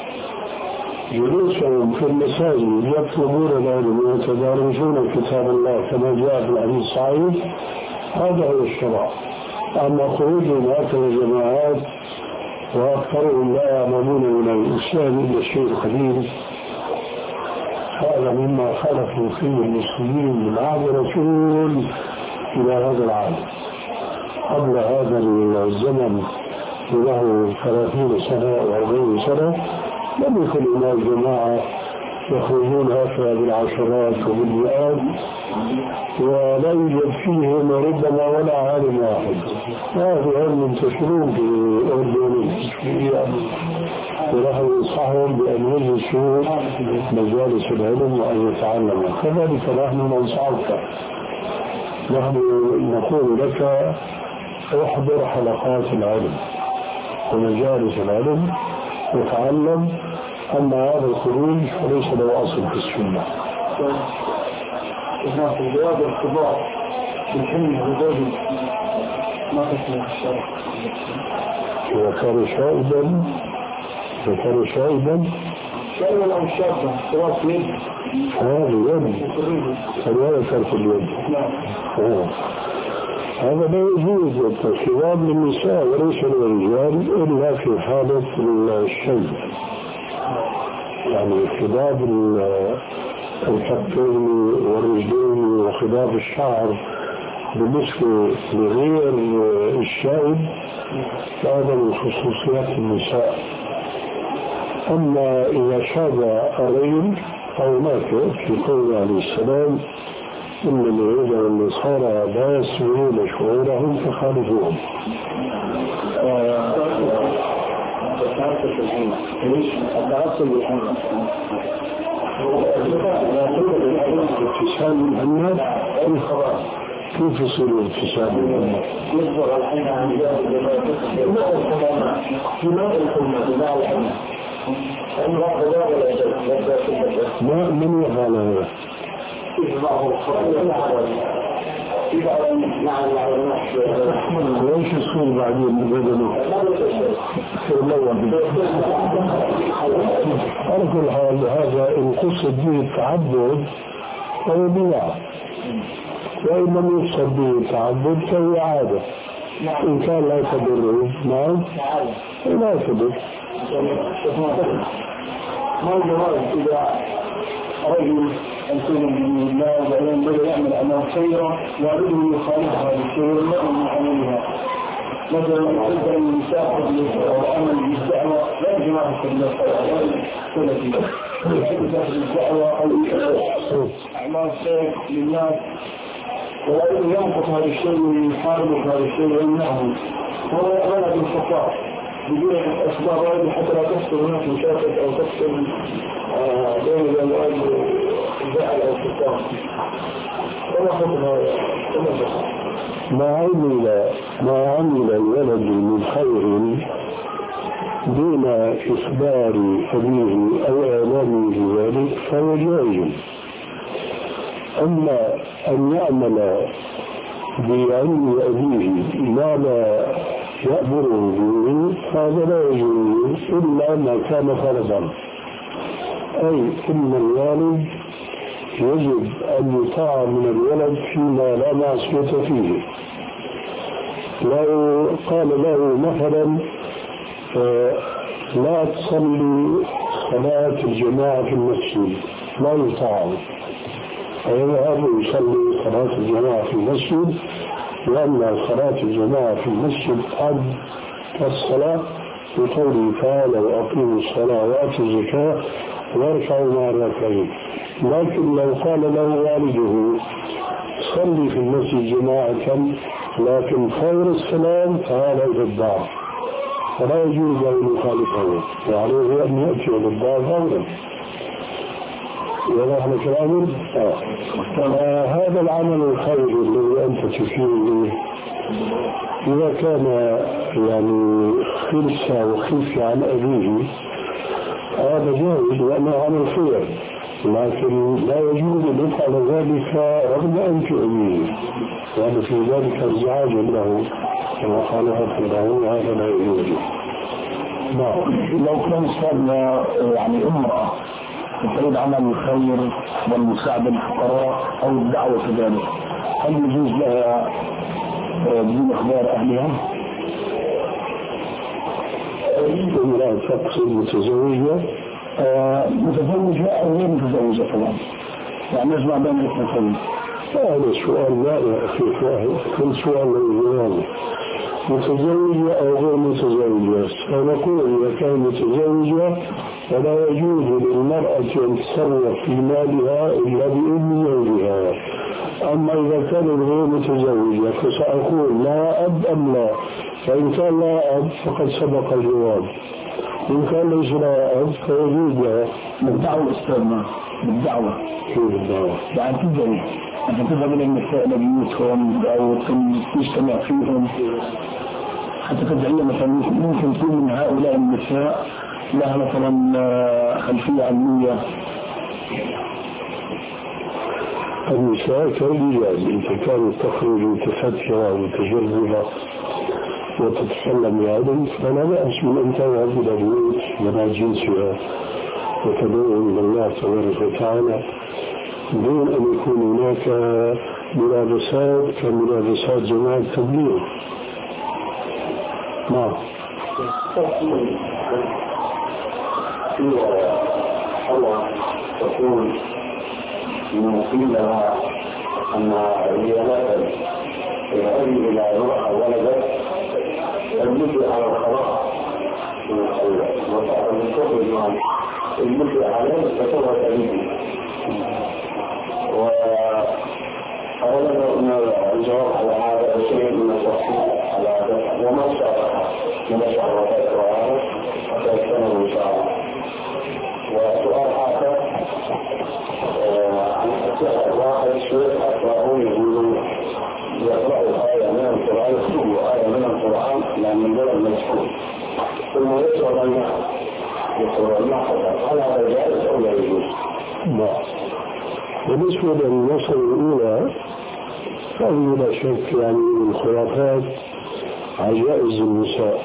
جلوسهم في المساجد يطلبون العلم ويتدارسون كتاب الله كما جاء في الحديث الصحيح هذا هو الشرع. أما خروجهم هكذا جماعات وأكثرهم لا يعلمون من الإسلام إلا الشيء القليل هذا مما خلفوا فيه المسلمين من عهد رسول إلى هذا العام. قبل هذا الزمن له ثلاثين سنة أو أربعين سنة لم يكن هناك جماعة يخرجون هكذا بالعشرات وبالمئات ولا يوجد فيهم ربما ولا عالم واحد. هذا هم منتشرون في الأردن التشريعية ونحن ننصحهم بأن يجلسوا مجالس العلم وأن يتعلموا. كذلك نحن ننصحك نحن نقول لك احضر حلقات العلم ومجالس العلم وتعلم. أما هذا الخروج فليس له أصل في السنة. في جواب الارتباط بالحمل الزوجي ما تسمع الشرع. إذا كان شائبا إذا كان شائبا شائبا أو شابا سواء في يد هذا يد فلولا ترك اليد. آه. هذا لا يجوز الخضاب للنساء وليس للرجال إلا في حالة الشيب، يعني خضاب الكفين والرجلين وخضاب الشعر بالنسبة لغير الشائب هذا من خصوصيات النساء. أما إذا شاب الرجل أو مات في قوله عليه السلام إن اليهود والنصارى لا يسمعون شعورهم فخالفوهم. التعصب بالحمى ليش؟ التعصب بالحمى الانفصال من الناس كيف يصير الانفصال من الناس؟ يصبر الحين عن في ماء الحمى في ماء الحمى ما من يفعل هذا؟ ليش يصير بعدين بدله؟ على كل حال هذا إن قصد به التعبد فهو بدعة، وإن لم يقصد به التعبد فهو عادة. إن كان لا يضره نعم لا يضر. ما الجواز إذا رجل يكون من الله وبعدين بدأ يعمل أعمال خيرة والده يخالف هذا الشيء ويمنع من عملها، مثلا يقدر أن يسافر لعمل الدعوة لا جماعة السلفي يسافر الدعوة أو أعمال خير للناس وبعدين ينقص هذا الشيء ويحارب هذا الشيء ويمنعه، هو يعمل بالخطأ بدون أسباب واحدة حتى لا تحصل هناك مشاكل أو تحصل بين الأولاد زعل أو كتاب. وما خطها ما عمل ما عمل الولد من خير دون إخبار أبيه أو إعلامه بذلك فهو جائز. أما أن يعمل بعلم أبيه ما لا يأمره به هذا لا يجوز إلا ما كان فرضا، أي إن الوالد يجب أن يطاع من الولد فيما لا معصية فيه. لو قال له مثلا لا تصلي صلاة الجماعة في المسجد لا يطاع، فيذهب يصلي صلاة الجماعة في المسجد، لأن صلاة الجماعة في المسجد قد كالصلاة بقوله تعالى وأقيموا الصلاة وآتوا الزكاة واركعوا مع الراكعين. لكن لو قال له والده صلي في المسجد جماعة لكن خير السلام فهذا الضباع، فلا يجوز أن يخالفه وعليه أن يأتي بالضباع فورا. واضح كلامي؟ آه. هذا العمل الخير الذي أنت تشير إليه إذا كان يعني خلصة وخلفة عن أبيه هذا جائز لأنه عمل خير، لكن لا يجوز أن يفعل ذلك رغم أنف أبيه، وهذا في ذلك ازعاج له ومخالفة له، هذا لا يجوز. لو كان صار يعني امرأة تريد عمل الخير والمساعدة للفقراء أو الدعوة كذلك، هل يجوز لها بدون إخبار أهلها؟ امرأة تقصد متزوجة آه متزوجة أو غير متزوجة طبعا، يعني نجمع بين الاثنين. هذا السؤال لا يا أخي فاهم، كل سؤال له متزوجة أو غير متزوجة. فنقول إذا كان متزوجة فلا يجوز للمرأة أن تتصرف في مالها إلا بإذن زوجها. أما إذا كان غير متزوجة فسأقول لا أب أم لا، فإن كان لا أب فقد سبق الجواب، إن كان ليس لا أب فيجوز لها. بالدعوة أستاذنا بالدعوة كيف الدعوة؟ يعني تدعي أنت تذهب إلى النساء لبيوتهم أو تجتمع فيهم حتى تدعي مثلا ممكن تكون من هؤلاء النساء لها مثلا خلفية علمية النساء كالرجال إذا كانت تخرج متفترة ومتجربة وتتكلم بعدل فلا بأس من أن تذهب إلى بيوت بنات جنسها وتدعو إلى الله تبارك وتعالى دون أن يكون هناك ملابسات كملابسات جماعة التبليغ. نعم. الله تقول من قيل لها أن هي مثل الأبي إلى امرأة ولدت المثل على الخلاص وتعلم تخرج عن المثل عليه فتوها تأليم. وأولا الجواب على هذا شيء من التفصيل على هذا وما شاء من الشعرات وعارف حتى يكتنوا إن شاء الله. وسؤال آخر عن أسئلة واحد شيخ أقرأون يقولون يقرأوا آية من القرآن يكتبوا آية من القرآن لا من غير المشهور ثم يشرب الماء يشرب الماء هل هذا جائز أو لا يجوز؟ لا. بالنسبة للنصر الأولى فهي لا شك يعني من الخرافات عجائز النساء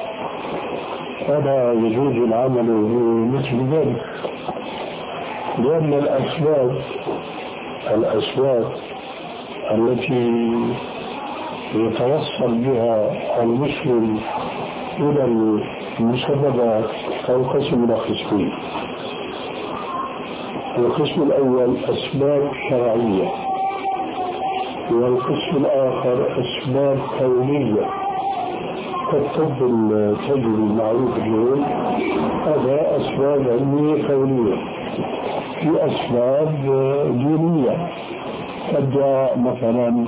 فلا يجوز العمل بمثل ذلك لأن الأسباب الأسباب التي يتوصل بها المسلم إلى المسببات تنقسم إلى قسمين. القسم الأول أسباب شرعية والقسم الآخر أسباب كونية كالطب التجربي المعروف اليوم هذا أسباب علمية كونية. في أسباب دينية كالدعاء مثلا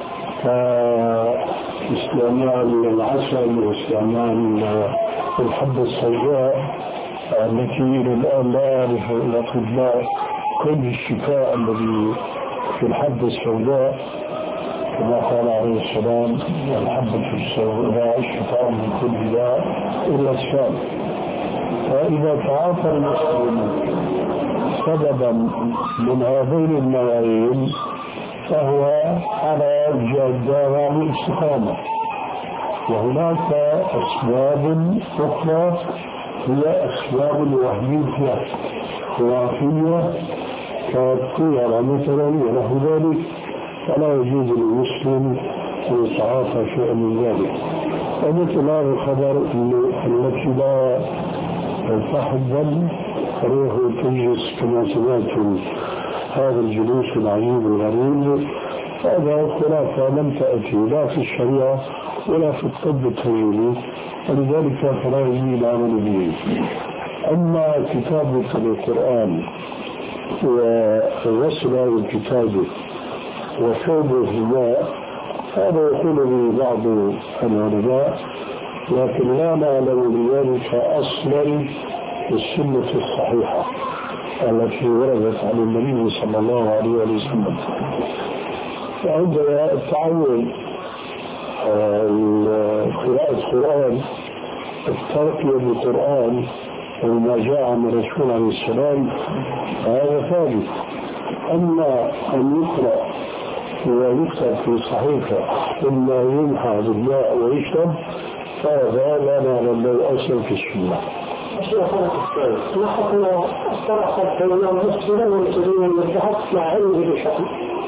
كاستعمال العسل واستعمال الحبة السوداء التي إلى الآن لا يعرف الأطباء كل الشفاء الذي في الحبة السوداء كما قال عليه السلام الحبة السوداء شفاء من كل داء إلا الشام. فإذا تعاطى المسلم سببا من هذين النوعين فهو على جادة والاستقامة. وهناك أسباب أخرى هي أسباب وهمية خرافية كالطيرة مثلا ونحو ذلك فلا يجوز للمسلم أن يتعاطى شيئا من ذلك. ومثل هذا الخبر التي لا تحضن فريح تجلس كما سمعتم هذا الجلوس العجيب الغريب هذا خرافة لم تأتي لا في الشريعة ولا في الطب التجريبي ولذلك فلا يجوز العمل به. أما كتابة القرآن وغسل الكتابة وشرب الماء هذا يقول به بعض العلماء لكن لا نعلم بذلك أصلا في السنة الصحيحة التي وردت عن النبي صلى الله عليه وسلم. فعندنا التعود قراءة القرآن الترقية بالقرآن وما جاء عن الرسول عليه السلام هذا ثابت. أما أن يقرأ ويكتب في صحيفة ثم يمحى بالماء ويشرب فهذا لا نعلم له أصلا في السنة. ما حكم الصلاة في اليوم مسجدا والمسلمين والذهب مع علمه بشأن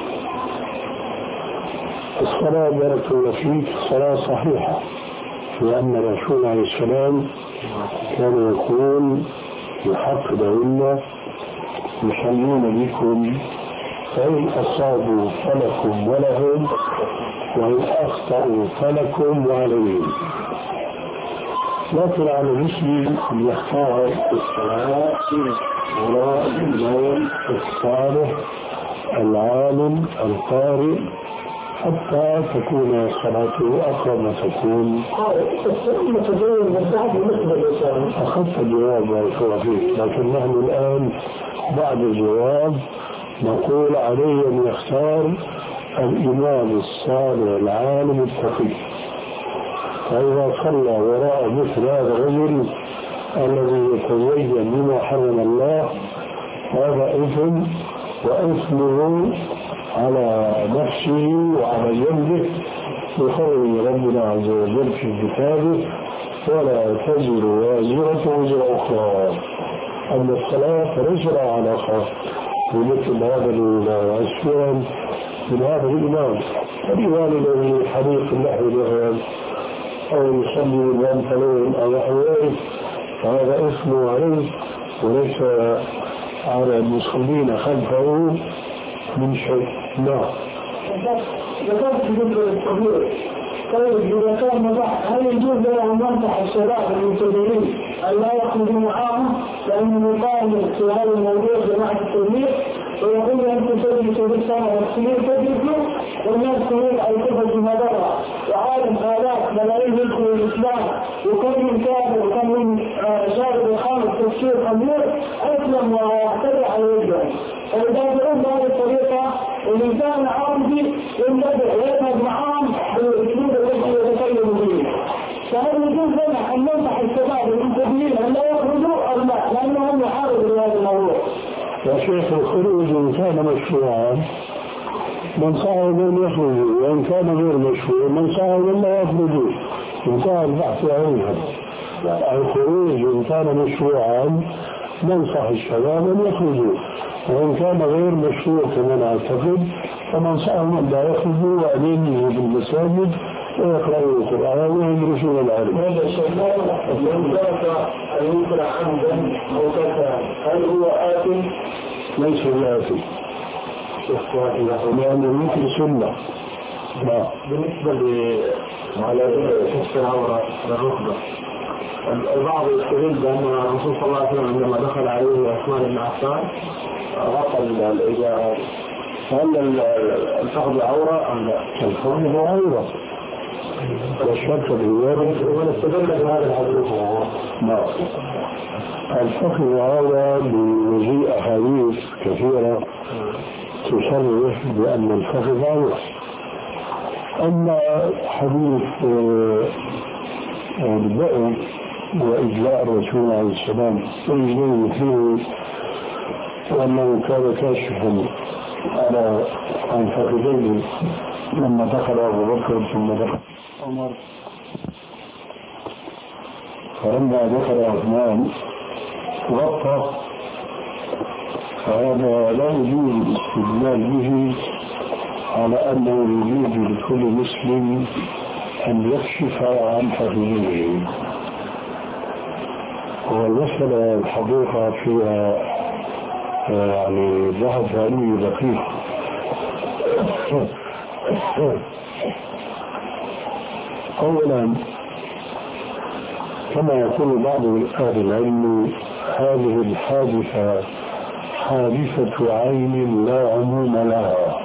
الصلاة بارك الله فيك صلاة صحيحة لأن الرسول عليه السلام كان يقول يحق لهن يصلون بكم فإن أصابوا فلكم ولهم وإن أخطأوا فلكم وعليهم. لكن على المسلم أن يختار الصلاة وراء الإمام الصالح العالم القارئ حتى تكون صلاته أقرب ما تكون. متدين بالذهب بالنسبة للإنسان. أخذت الجواب بارك الله فيك لكن نحن الآن بعد الجواب نقول عليه أن يختار الإمام الصالح العالم التقي. فإذا صلى وراء مثل هذا الرجل الذي يتزين بما حرم الله هذا إثم وإثمه على نفسه وعلى جنبه بقول ربنا عز وجل في كتابه ولا تزر وازرة وزر أخرى، أن الصلاة رجل على خاص بمثل هذا العشرين من هذا الإمام. الإمام الذي حديث النحو اليوم أو يصلي بالبنطلون أو نحوه فهذا اسمه عليه وليس على المصلين خلفه من شيء. نعم. ذكرت بالنسبة للكبير، طيب إذا كان مباح هل يجوز له أن ينصح الشباب المنتظرين أن لا يخرجوا معهم لأنه يقاوم في هذا الموضوع جماعة التبليغ ويقول أنتم تجلسوا بالسنة والسنين تجلسوا والناس تقول أي كفر في مدرة وعالم آلاف ملايين يدخلوا الإسلام وكم من كافر وكم من شارب إقامة تفسير خمير أسلم ويعتدع عليهم. فإذا بهذه الطريقة الإنسان عربي ينتبه ويذهب معهم بالأسلوب الذي يتكلم به. فهل يجوز لنا أن ننصح الشباب المنتبهين أن لا يخرجوا أو لا لأنهم يحاربوا بهذا الموضوع؟ يا شيخ الخروج إن كان مشروعا ننصحهم أن يخرجوا، وإن كان غير مشروع ننصحهم أن لا يخرجوا. انتهى البحث عنها. الخروج إن كان مشروعا ننصح الشباب أن يخرجوا، وإن كان غير مشروع كما نعتقد فننصحهم أن لا يخرجوا وأن ينزلوا بالمساجد ويقرأوا القرآن ويدرسون العلم. هذا الشباب من ذاك أن يقرأ عمدا أو كذا هل هو آثم؟ ليس بآثم لأنه مثل سنة. بالنسبة لعلى كشف العورة للركبة البعض يستدل بأن الرسول صلى الله عليه وسلم عندما دخل عليه عثمان بن عفان غطى الإجابة. هل الفخذ عورة أم لا؟ الفخذ عورة والشرط بالوارد ونستدل بهذا الحديث. نعم. الفخذ عورة بوجيء أحاديث كثيرة تصرح بأن الفخذ عورة. أما حديث البئر وإجلاء الرسول عليه السلام رجلين فيه وأنه كان كاشفا على عن فخذيه لما دخل أبو بكر ثم دخل عمر، فلما دخل عثمان غطى، فهذا لا يجوز الاستدلال به على أنه يجوز لكل مسلم أن يكشف عن فخذيه. والمسألة الحقيقة فيها يعني بحث علمي دقيق. أولا كما يقول بعض أهل العلم هذه الحادثة حادثة عين لا عموم لها،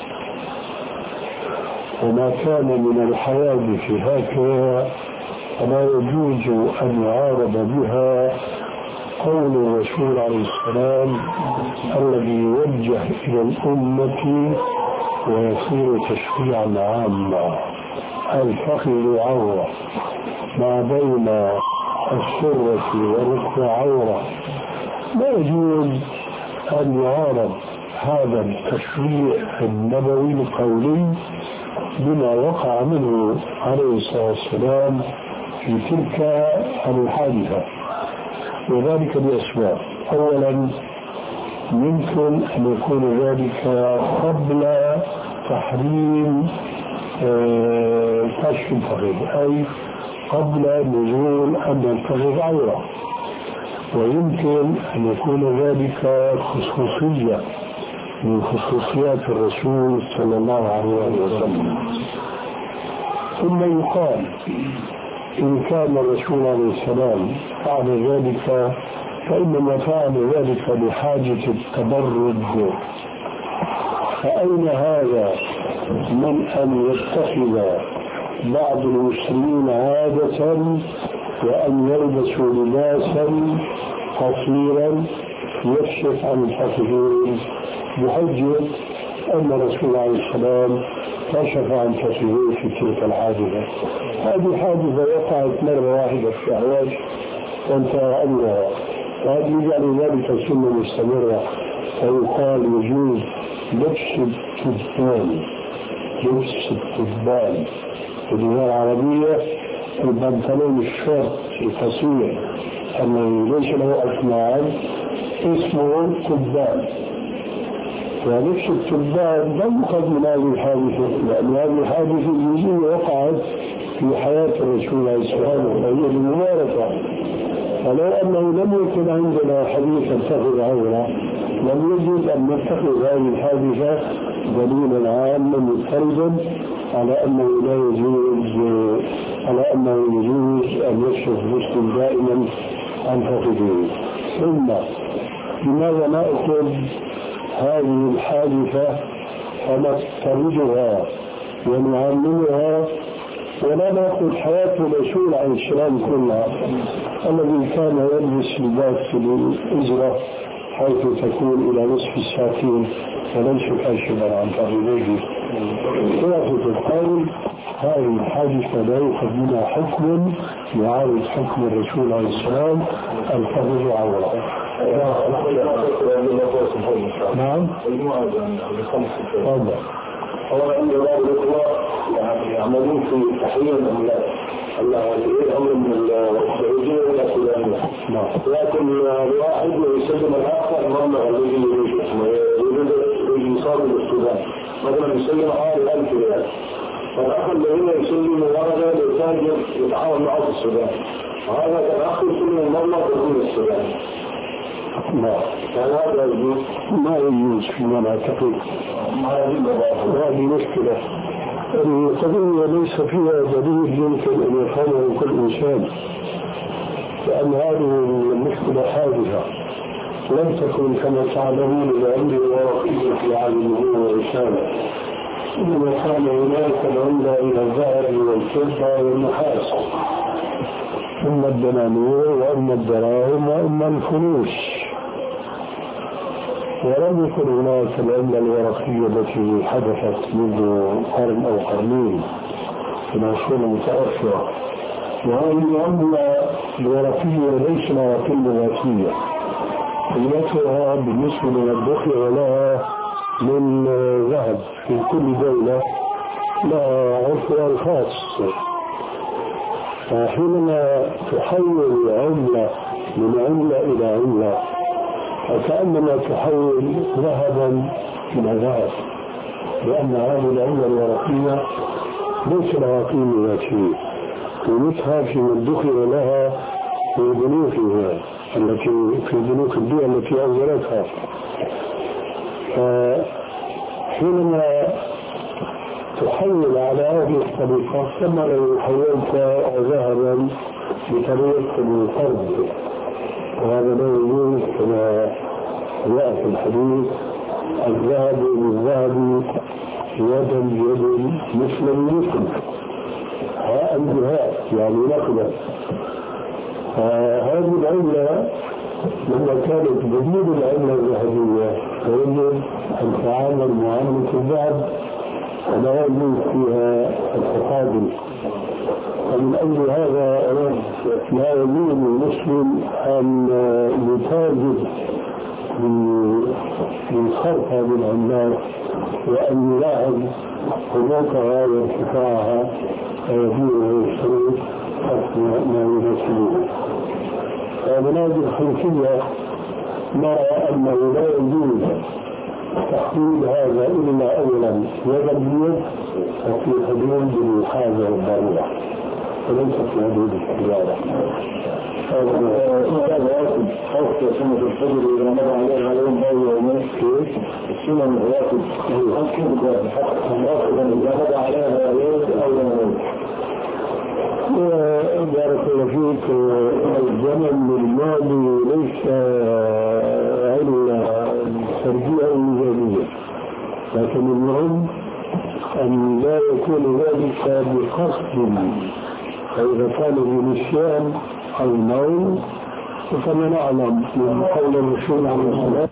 وما كان من الحوادث هكذا فلا يجوز أن يعارض بها قول الرسول عليه السلام الذي يوجه إلى الأمة ويصير تشريعا عاما. الفخذ عورة ما بين السرة والركبة عورة، لا يجوز أن يعارض هذا التشريع النبوي القولي بما وقع منه عليه الصلاة والسلام في تلك الحادثة، وذلك لأسباب. أولا يمكن أن يكون ذلك قبل تحريم كشف الفخذ، أي قبل نزول أن الفخذ عورة، ويمكن أن يكون ذلك خصوصية من خصوصيات الرسول صلى الله عليه وسلم. ثم يقال إن كان الرسول عليه السلام فعل ذلك فإنما فعل ذلك بحاجة التبرد، فأين هذا من أن يتخذ بعض المسلمين عادة وأن يلبسوا لباسا قصيرا يكشف عن الفخذين بحجة أن الرسول عليه السلام كشف عن فخذيه في تلك الحادثة. هذه حادثة وقعت مرة واحدة في أعواج وانتهى أمرها، وهذا يجعل ذلك سنة مستمرة، فيقال يجوز لبس التبان، لبس التبان في اللغة العربية البنطلون الشورت القصير الذي ليس له أكمام اسمه تبان. ولبس التبان لم يقد من هذه الحادثة، لأن هذه الحادثة الجزئية وقعت في حياة الرسول عليه السلام وهي المباركة. فلو أنه لم يكن عندنا حديث اتخذ عورة لم يجوز أن نتخذ هذه الحادثة دليلا عاما مضطردا على أنه لا يجوز على أنه يجوز أن يكشف المسلم دائما عن فخذه. ثم لماذا نأخذ هذه الحادثة ونفترضها ونعلمها ولا نأخذ حياة الرسول عليه السلام كلها الذي كان يلبس لباس الإزرة حيث تكون إلى نصف الساقين وليس كاشفا عن فخذيه. خلاصة القول هذه الحادثة لا يؤخذ منها حكم يعارض حكم الرسول عليه السلام الفخذ عورة. نعم. تفضل. أولا أن بعض الإخوة يعملون في تحليل الأملاك الأمر من السعودية إلى السودانية، لكن الواحد يسلم الآخر المبلغ الذي يريد يصاب للسودان، مثلا يسلم حوالي ألف ريال، فالأخ الذي يسلم ورقة للتاجر يتعاون معه في السودان، وهذا الأخ يسلم المبلغ يكون السودان. لا هذا يجوز ما يجوز فيما نعتقد. هذه مشكلة القضية ليس فيها دليل يمكن أن يفهمه كل إنسان، لأن هذه المشكلة حادثة لم تكن كما تعلمون العمر ورقية في عالم النبوة والرسالة، إنما كان هناك العملة إلى الذهب والفضة والنحاس ثم الدنانير وأما الدراهم وأما الفلوس، ولم يكن هناك العملة الورقية التي حدثت منذ قرن أو قرنين في العصور المتأخرة. وهذه العملة الورقية ليس لها قيمة ذاتية، قيمتها بالنسبة للدخل ولها من ذهب في كل دولة لها عرفها الخاص. فحينما تحول عملة من عملة إلى عملة فكأنما تحول ذهبا إلى ذهب، لأن هذه العملة الورقية ليس لها قيمة ذاتية، قيمتها فيما ادخر لها في بنوكها التي في بنوك الدول التي أنزلتها. فحينما تحول على هذه الطريقة كما لو حولت ذهبا بطريقة القرض، وهذا لا يجوز كما جاء في الحديث الذهب بالذهب يدا بيد مثل بمثل هاء بهاء يعني نقدا. فهذه العملة لما كانت بديل العملة الذهبية فيجب أن تعامل معاملة الذهب ولا يجوز فيها التقابل. ومن أجل هذا لا يجوز للمسلم أن يتاجر بصرف هذه العملات وأن يلاحظ حدوثها وارتفاعها ويبيعها ويشتري حسب ما يناسبه. فمن هذه الخلفية نرى أنه لا يجوز تحديد هذا إلا أولا يدا بيد وفي حدود الحاجة والضرورة وليس في حدود التجارة. هذا واجب خوف سنة الفجر إذا مضى عليها يوم أو يومين كيف السنة من واجب أكيد حتى إذا مضى عليها يوم أو يومين. بارك الله فيك. الزمن الماضي ليس علة سردية أو ميزانية، لكن المهم أن لا يكون ذلك بقصد، فإذا كان بنسيان أو نوم فكما نعلم من قول الرسول عليه الصلاة